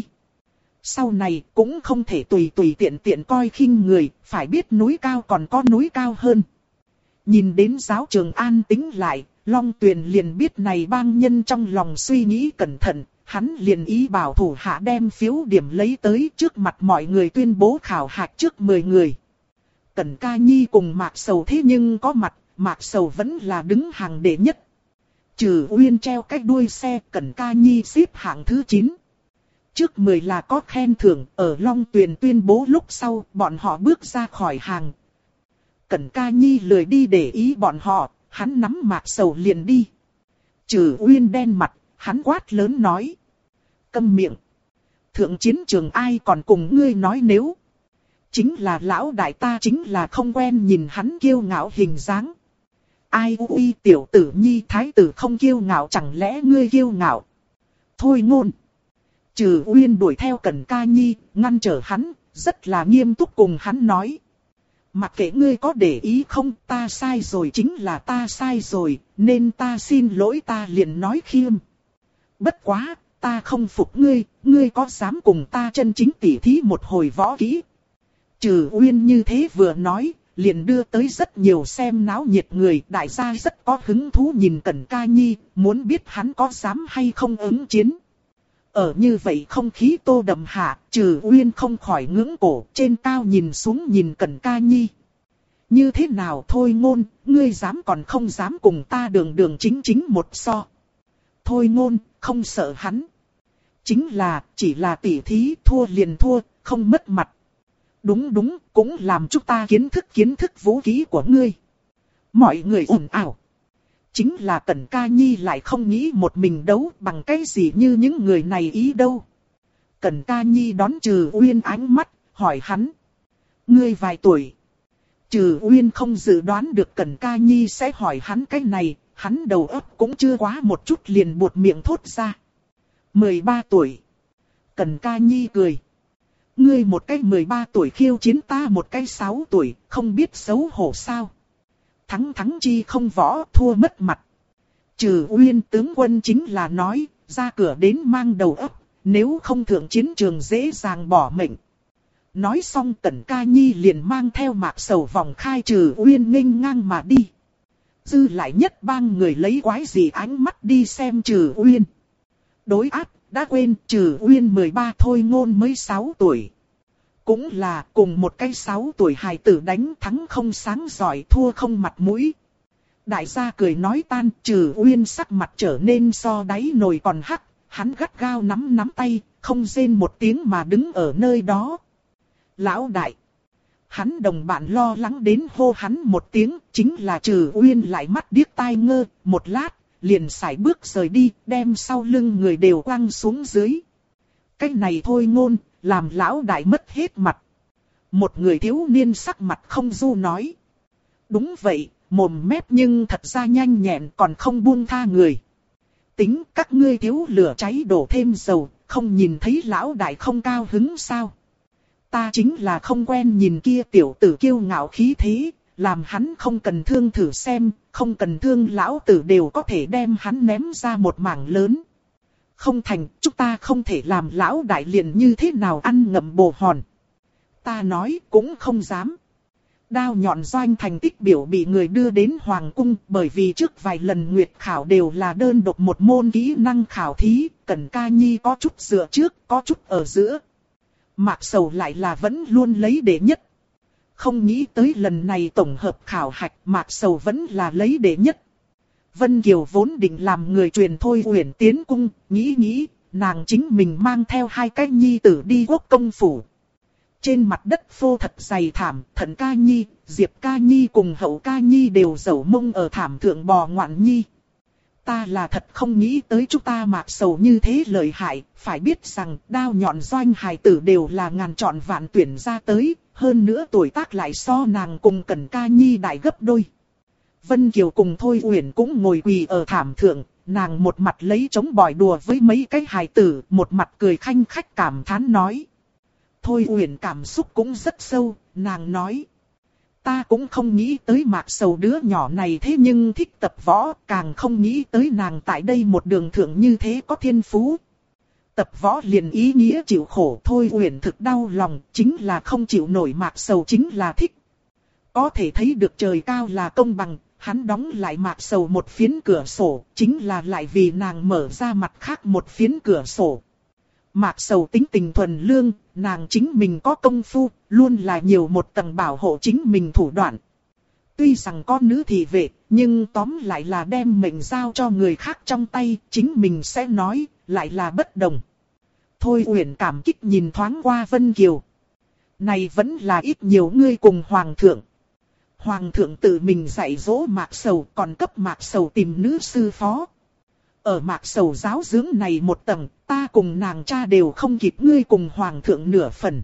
Sau này cũng không thể tùy tiện coi khinh người, phải biết núi cao còn có núi cao hơn. Nhìn đến giáo trường an tĩnh lại, Long Tuyền liền biết này bang nhân trong lòng suy nghĩ cẩn thận, hắn liền ý bảo thủ hạ đem phiếu điểm lấy tới trước mặt mọi người tuyên bố khảo hạch trước 10 người. Cẩn Ca Nhi cùng Mạc Sầu thế nhưng có mặt, Mạc Sầu vẫn là đứng hàng đệ nhất. Trừ Uyên treo cái đuôi xe, Cẩn Ca Nhi xếp hạng thứ 9. Trước 10 là có khen thưởng, ở Long Tuyền tuyên bố lúc sau, bọn họ bước ra khỏi hàng. Cẩn Ca Nhi lười đi để ý bọn họ, hắn nắm Mạc Sầu liền đi. Trừ Uyên đen mặt, hắn quát lớn nói. Câm miệng. Thượng chiến trường ai còn cùng ngươi nói nếu. Chính là lão đại ta chính là không quen nhìn hắn kiêu ngạo hình dáng. Ai ui tiểu tử Nhi thái tử không kiêu ngạo chẳng lẽ ngươi kiêu ngạo. Thôi Ngôn. Trừ Uyên đuổi theo Cẩn Ca Nhi, ngăn trở hắn, rất là nghiêm túc cùng hắn nói. Mặc kệ ngươi có để ý không, ta sai rồi chính là ta sai rồi, nên ta xin lỗi ta liền nói khiêm. Bất quá, ta không phục ngươi, ngươi có dám cùng ta chân chính tỉ thí một hồi võ kỹ. Trừ Uyên như thế vừa nói, liền đưa tới rất nhiều xem náo nhiệt người, đại gia rất có hứng thú nhìn Cẩn Ca Nhi, muốn biết hắn có dám hay không ứng chiến. Ở như vậy không khí tô đậm hạ, Trừ Uyên không khỏi ngưỡng cổ, trên cao nhìn xuống nhìn Cẩn Ca Nhi. Như thế nào Thôi Ngôn, ngươi dám còn không dám cùng ta đường chính một so. Thôi Ngôn, không sợ hắn. Chính là, chỉ là tỉ thí, thua liền thua, không mất mặt. Đúng, cũng làm chúng ta kiến thức vũ khí của ngươi. Mọi người ồn ào. Chính là Cẩn Ca Nhi lại không nghĩ một mình đấu bằng cái gì như những người này ý đâu. Cẩn Ca Nhi đón Trừ Uyên ánh mắt, hỏi hắn. Ngươi vài tuổi? Trừ Uyên không dự đoán được Cẩn Ca Nhi sẽ hỏi hắn cái này, hắn đầu óc cũng chưa quá một chút liền buột miệng thốt ra. 13 tuổi. Cẩn Ca Nhi cười. Ngươi một cái 13 tuổi khiêu chiến ta một cái 6 tuổi, không biết xấu hổ sao? Thắng chi không võ, thua mất mặt. Trừ Uyên tướng quân chính là nói, ra cửa đến mang đầu óc, nếu không thượng chiến trường dễ dàng bỏ mệnh. Nói xong Cẩn Ca Nhi liền mang theo Mạc Sầu vòng khai Trừ Uyên nghênh ngang mà đi. Dư lại nhất bang người lấy quái gì ánh mắt đi xem Trừ Uyên. Đối áp, đã quên Trừ Uyên 13 Thôi Ngôn mới 6 tuổi. Cũng là cùng một cái 6 tuổi hài tử đánh thắng không sáng giỏi thua không mặt mũi. Đại gia cười nói tan, Trừ Uyên sắc mặt trở nên so đáy nồi còn hắc, hắn gắt gao nắm tay, không rên một tiếng mà đứng ở nơi đó. Lão đại. Hắn đồng bạn lo lắng đến hô hắn một tiếng, chính là Trừ Uyên lại mắt điếc tai ngơ, một lát, liền sải bước rời đi, đem sau lưng người đều quăng xuống dưới. Cái này Thôi Ngôn, làm lão đại mất hết mặt. Một người thiếu niên sắc mặt không du nói. Đúng vậy, mồm mép nhưng thật ra nhanh nhẹn còn không buông tha người. Tính các ngươi thiếu lửa cháy đổ thêm dầu, không nhìn thấy lão đại không cao hứng sao? Ta chính là không quen nhìn kia tiểu tử kiêu ngạo khí thế, làm hắn không cần thương thử xem, không cần thương lão tử đều có thể đem hắn ném ra một mảng lớn. Không thành, chúng ta không thể làm lão đại liền như thế nào ăn ngậm bồ hòn. Ta nói cũng không dám. Đao nhọn doanh thành tích biểu bị người đưa đến Hoàng cung bởi vì trước vài lần nguyệt khảo đều là đơn độc một môn kỹ năng khảo thí, Cẩn Ca Nhi có chút dựa trước, có chút ở giữa. Mạc Sầu lại là vẫn luôn lấy đệ nhất. Không nghĩ tới lần này tổng hợp khảo hạch Mạc Sầu vẫn là lấy đệ nhất. Vân Kiều vốn định làm người truyền Thôi Uyển tiến cung, nghĩ, nàng chính mình mang theo 2 cái nhi tử đi quốc công phủ. Trên mặt đất phô thật dày thảm, Thận Ca Nhi, Diệp Ca Nhi cùng Hậu Ca Nhi đều dẫu mông ở thảm thượng bò ngoạn nhi. Ta là thật không nghĩ tới chúng ta Mạc Sầu như thế lợi hại, phải biết rằng đao nhọn doanh hài tử đều là ngàn chọn vạn tuyển ra tới, hơn nữa tuổi tác lại so nàng cùng Cẩn Ca Nhi đại gấp đôi. Vân Kiều cùng Thôi Uyển cũng ngồi quỳ ở thảm thượng, nàng một mặt lấy chống bỏi đùa với mấy cái hài tử, một mặt cười khanh khách cảm thán nói. Thôi Uyển cảm xúc cũng rất sâu, nàng nói. Ta cũng không nghĩ tới Mạc Sầu đứa nhỏ này thế nhưng thích tập võ, càng không nghĩ tới nàng tại đây một đường thượng như thế có thiên phú. Tập võ liền ý nghĩa chịu khổ. Thôi Uyển thực đau lòng, chính là không chịu nổi Mạc Sầu chính là thích. Có thể thấy được trời cao là công bằng, hắn đóng lại Mạc Sầu một phiến cửa sổ, chính là lại vì nàng mở ra mặt khác một phiến cửa sổ. Mạc Sầu tính tình thuần lương, nàng chính mình có công phu, luôn là nhiều một tầng bảo hộ chính mình thủ đoạn. Tuy rằng có nữ thị vệ, nhưng tóm lại là đem mệnh giao cho người khác trong tay, chính mình sẽ nói, lại là bất đồng. Thôi Uyển cảm kích nhìn thoáng qua Vân Kiều. Này vẫn là ít nhiều ngươi cùng Hoàng thượng. Hoàng thượng tự mình dạy dỗ Mạc Sầu, còn cấp Mạc Sầu tìm nữ sư phó. Ở Mạc Sầu giáo dưỡng này một tầng, ta cùng nàng cha đều không kịp ngươi cùng Hoàng thượng nửa phần.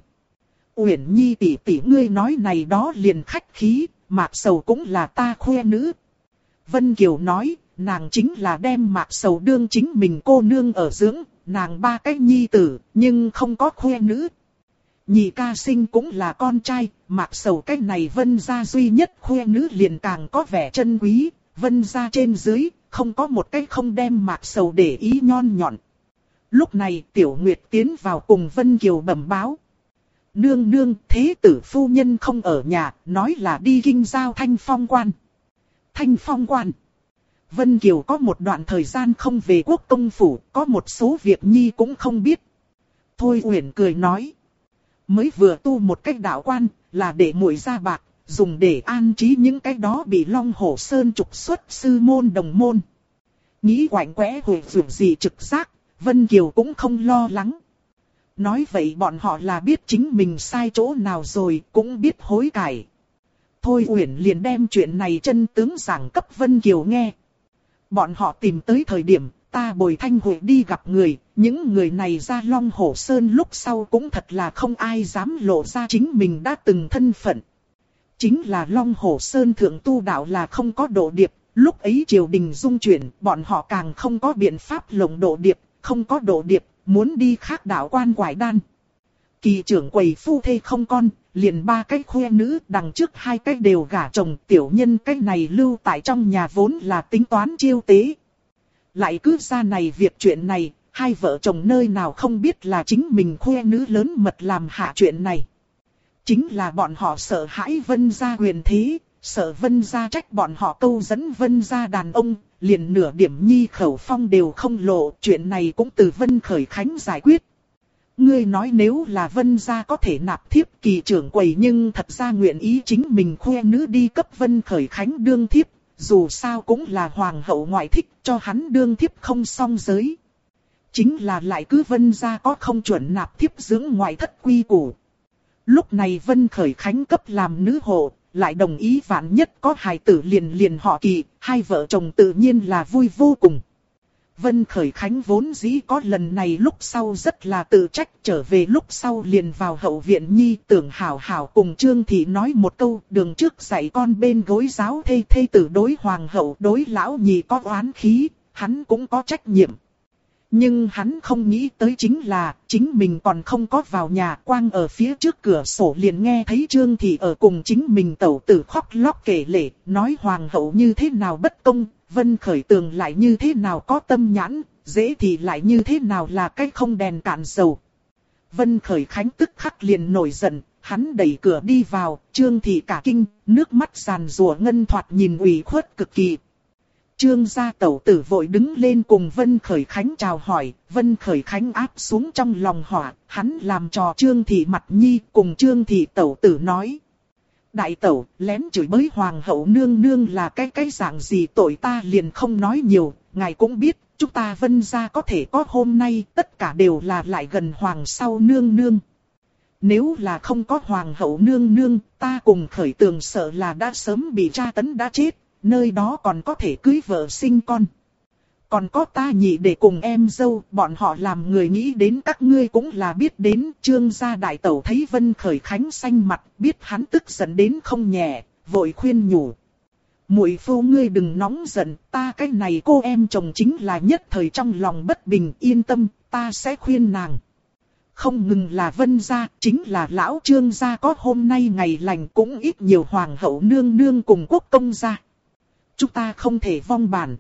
Uyển Nhi tỷ tỷ ngươi nói này đó liền khách khí, Mạc Sầu cũng là ta khoe nữ. Vân Kiều nói, nàng chính là đem Mạc Sầu đương chính mình cô nương ở dưỡng, nàng 3 cái nhi tử, nhưng không có khoe nữ. Nhị ca sinh cũng là con trai, Mạc Sầu cái này Vân gia duy nhất khoe nữ liền càng có vẻ chân quý, Vân gia trên dưới, không có một cái không đem Mạc Sầu để ý nhon nhọn. Lúc này Tiểu Nguyệt tiến vào cùng Vân Kiều bẩm báo. Nương nương, thế tử phu nhân không ở nhà, nói là đi kinh giao Thanh Phong quan. Thanh Phong quan. Vân Kiều có một đoạn thời gian không về quốc công phủ, có một số việc nhi cũng không biết. Thôi Uyển cười nói. Mới vừa tu một cách đạo quan, là để muội ra bạc, dùng để an trí những cái đó bị Long Hổ Sơn trục xuất sư môn đồng môn. Nghĩ quạnh quẽ hồi vượt gì trực giác, Vân Kiều cũng không lo lắng. Nói vậy bọn họ là biết chính mình sai chỗ nào rồi, cũng biết hối cải. Thôi Uyển liền đem chuyện này chân tướng giảng cấp Vân Kiều nghe. Bọn họ tìm tới thời điểm, ta bồi Thanh Huệ đi gặp người, những người này ra Long Hổ Sơn lúc sau cũng thật là không ai dám lộ ra chính mình đã từng thân phận. Chính là Long Hổ Sơn thượng tu đạo là không có độ điệp, lúc ấy triều đình dung chuyển, bọn họ càng không có biện pháp lồng độ điệp, không có độ điệp, muốn đi khác đạo quan quải đan. Kỳ trưởng quầy phu thê không con, liền 3 cái khoe nữ, đằng trước 2 cái đều gả chồng, tiểu nhân cái này lưu tại trong nhà vốn là tính toán chiêu tế. Lại cứ ra này việc chuyện này, 2 vợ chồng nơi nào không biết là chính mình khoe nữ lớn mật làm hạ chuyện này. Chính là bọn họ sợ hãi Vân gia quyền thế, sợ Vân gia trách bọn họ câu dẫn Vân gia đàn ông, liền nửa điểm nhi khẩu phong đều không lộ, chuyện này cũng từ Vân Khởi Khánh giải quyết. Ngươi nói nếu là Vân gia có thể nạp thiếp kỳ trưởng quầy, nhưng thật ra nguyện ý chính mình khoe nữ đi cấp Vân Khởi Khánh đương thiếp, dù sao cũng là hoàng hậu ngoại thích, cho hắn đương thiếp không song giới. Chính là lại cứ Vân gia có không chuẩn nạp thiếp dưỡng ngoại thất quy củ. Lúc này Vân Khởi Khánh cấp làm nữ hộ, lại đồng ý vạn nhất có hài tử liền họ Kỳ, 2 vợ chồng tự nhiên là vui vô cùng. Vân Khởi Khánh vốn dĩ có lần này lúc sau rất là tự trách, trở về lúc sau liền vào hậu viện nhi, tưởng hảo hảo cùng Trương Thị nói một câu, đường trước dạy con bên gối giáo thê thê tử đối hoàng hậu đối lão nhị có oán khí, hắn cũng có trách nhiệm. Nhưng hắn không nghĩ tới chính là, chính mình còn không có vào nhà, quang ở phía trước cửa sổ liền nghe thấy Trương Thị ở cùng chính mình tẩu tử khóc lóc kể lể, nói hoàng hậu như thế nào bất công, Vân Khởi Tường lại như thế nào có tâm nhãn, dễ thì lại như thế nào là cái không đèn cạn dầu. Vân Khởi Khánh tức khắc liền nổi giận, hắn đẩy cửa đi vào, Trương Thị cả kinh, nước mắt giàn giụa ngân thoạt nhìn ủy khuất cực kỳ. Trương gia tẩu tử vội đứng lên cùng Vân Khởi Khánh chào hỏi, Vân Khởi Khánh áp xuống trong lòng hỏa, hắn làm trò Trương Thị mặt nhi cùng Trương Thị tẩu tử nói. Đại tẩu, lén chửi bới hoàng hậu nương nương là cái dạng gì tội ta liền không nói nhiều, ngài cũng biết, chúng ta Vân gia có thể có hôm nay, tất cả đều là lại gần hoàng sau nương nương. Nếu là không có hoàng hậu nương nương, ta cùng Khởi Tường sợ là đã sớm bị tra tấn đã chết, nơi đó còn có thể cưới vợ sinh con. Còn có ta nhị để cùng em dâu, bọn họ làm người nghĩ đến các ngươi cũng là biết đến. Trương gia đại tẩu thấy Vân Khởi Khánh xanh mặt, biết hắn tức giận đến không nhẹ, vội khuyên nhủ. Muội phu ngươi đừng nóng giận, ta cái này cô em chồng chính là nhất thời trong lòng bất bình, yên tâm, ta sẽ khuyên nàng. Không ngừng là Vân gia, chính là lão Trương gia có hôm nay ngày lành cũng ít nhiều hoàng hậu nương nương cùng quốc công gia. Chúng ta không thể vong bản.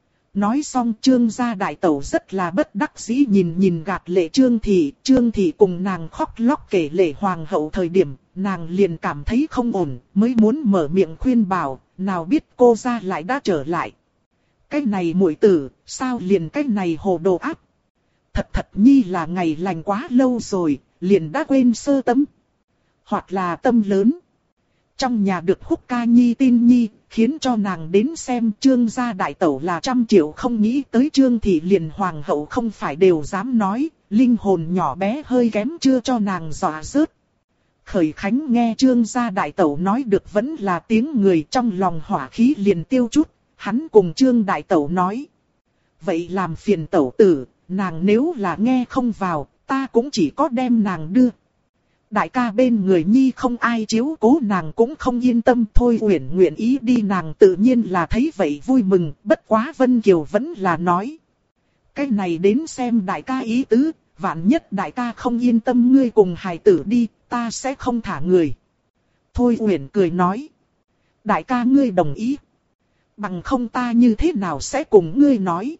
Nói xong Trương gia đại tẩu rất là bất đắc dĩ nhìn gạt lệ Trương Thị cùng nàng khóc lóc kể lệ hoàng hậu thời điểm, nàng liền cảm thấy không ổn, mới muốn mở miệng khuyên bảo, nào biết cô gia lại đã trở lại. Cái này muội tử, sao liền cái này hồ đồ áp. Thật nhi là ngày lành quá lâu rồi, liền đã quên sơ tâm. Hoặc là tâm lớn. Trong nhà được húc ca nhi tin nhi, khiến cho nàng đến xem Trương gia đại tẩu là 100 triệu không nghĩ tới Trương Thị liền hoàng hậu không phải đều dám nói, linh hồn nhỏ bé hơi kém chưa cho nàng dọa rớt. Khởi Khánh nghe Trương gia đại tẩu nói được vẫn là tiếng người, trong lòng hỏa khí liền tiêu chút, hắn cùng Trương đại tẩu nói. Vậy làm phiền tẩu tử, nàng nếu là nghe không vào, ta cũng chỉ có đem nàng đưa. Đại ca bên người nhi không ai chiếu cố nàng cũng không yên tâm, thôi Uyển nguyện ý đi, nàng tự nhiên là thấy vậy vui mừng, bất quá Vân Kiều vẫn là nói. Cái này đến xem đại ca ý tứ, vạn nhất đại ca không yên tâm ngươi cùng hài tử đi, ta sẽ không thả người. Thôi Uyển cười nói. Đại ca ngươi đồng ý. Bằng không ta như thế nào sẽ cùng ngươi nói.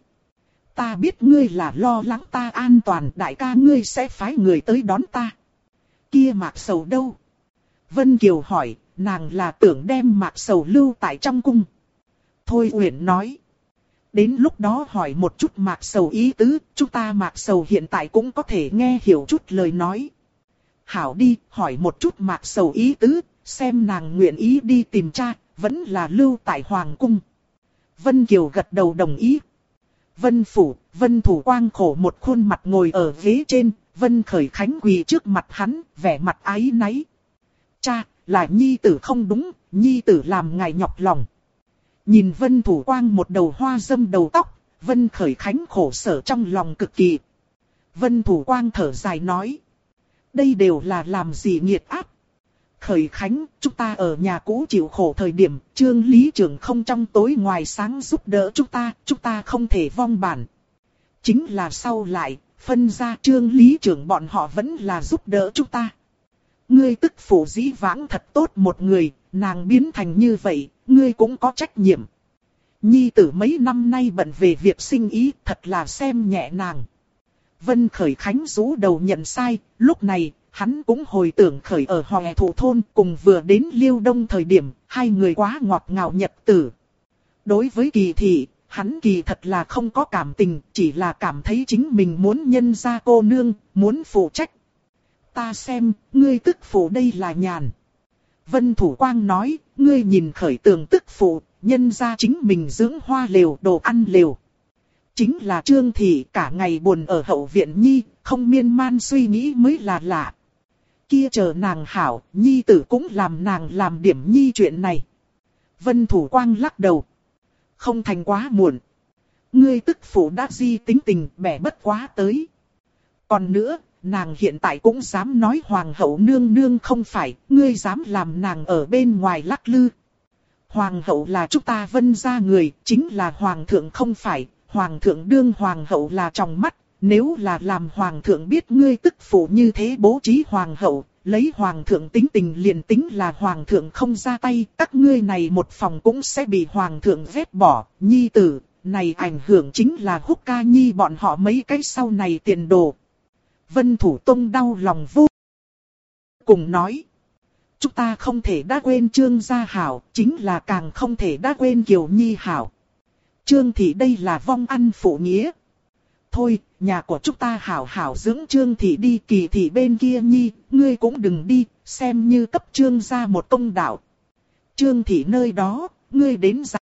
Ta biết ngươi là lo lắng ta an toàn, đại ca ngươi sẽ phái người tới đón ta. Kia Mạc Sầu đâu? Vân Kiều hỏi, nàng là tưởng đem Mạc Sầu lưu tại trong cung. Thôi Uyển nói. Đến lúc đó hỏi một chút Mạc Sầu ý tứ, chúng ta Mạc Sầu hiện tại cũng có thể nghe hiểu chút lời nói. Hảo đi, hỏi một chút Mạc Sầu ý tứ, xem nàng nguyện ý đi tìm cha, vẫn là lưu tại Hoàng cung. Vân Kiều gật đầu đồng ý. Vân Phủ, Vân Thủ Quang khổ một khuôn mặt ngồi ở ghế trên, Vân Khởi Khánh quỳ trước mặt hắn, vẻ mặt áy náy. Cha, là nhi tử không đúng, nhi tử làm ngài nhọc lòng. Nhìn Vân Thủ Quang một đầu hoa dâm đầu tóc, Vân Khởi Khánh khổ sở trong lòng cực kỳ. Vân Thủ Quang thở dài nói. Đây đều là làm gì nghiệt áp. Khởi Khánh, chúng ta ở nhà cũ chịu khổ thời điểm, Trương Lý Trưởng không trong tối ngoài sáng giúp đỡ chúng ta không thể vong bản. Chính là sau lại, phân ra Trương Lý Trưởng bọn họ vẫn là giúp đỡ chúng ta. Ngươi tức phụ dĩ vãng thật tốt một người, nàng biến thành như vậy, ngươi cũng có trách nhiệm. Nhi tử mấy năm nay bận về việc sinh ý, thật là xem nhẹ nàng. Vân Khởi Khánh rũ đầu nhận sai, lúc này, hắn cũng hồi tưởng khởi ở Hòe Thủ Thôn cùng vừa đến Liêu Đông thời điểm, hai người quá ngọt ngào nhật tử. Đối với Kỳ Thị, hắn kỳ thật là không có cảm tình, chỉ là cảm thấy chính mình muốn nhân ra cô nương, muốn phụ trách. Ta xem, ngươi tức phụ đây là nhàn. Vân Thủ Quang nói, ngươi nhìn Khởi Tường tức phụ, nhân ra chính mình dưỡng hoa lều, đồ ăn lều. Chính là Trương Thị cả ngày buồn ở hậu viện nhi, không miên man suy nghĩ mới là lạ. Kia chờ nàng hảo, nhi tử cũng làm nàng làm điểm nhi chuyện này. Vân Thủ Quang lắc đầu. Không thành quá muộn. ngươi tức phụ đã di tính tình bẻ bất quá tới. Còn nữa, nàng hiện tại cũng dám nói hoàng hậu nương nương không phải, ngươi dám làm nàng ở bên ngoài lắc lư. Hoàng hậu là chúng ta Vân gia người, chính là hoàng thượng không phải, hoàng thượng đương hoàng hậu là trong mắt, nếu là làm hoàng thượng biết ngươi tức phụ như thế bố trí hoàng hậu, lấy hoàng thượng tính tình liền tính là hoàng thượng không ra tay, các ngươi này một phòng cũng sẽ bị hoàng thượng vét bỏ, nhi tử, này ảnh hưởng chính là Húc Ca Nhi bọn họ mấy cái sau này tiền đồ. Vân Thủ Tông đau lòng vô cùng nói. Chúng ta không thể đã quên Trương gia hảo, chính là càng không thể đã quên Kiều Nhi hảo. Trương thị đây là vong ăn phụ nghĩa. Thôi, nhà của chúng ta hảo hảo dưỡng Trương thị đi, Kỳ thị bên kia Nhi, ngươi cũng đừng đi, xem như cấp Trương gia một công đạo. Trương thị nơi đó, ngươi đến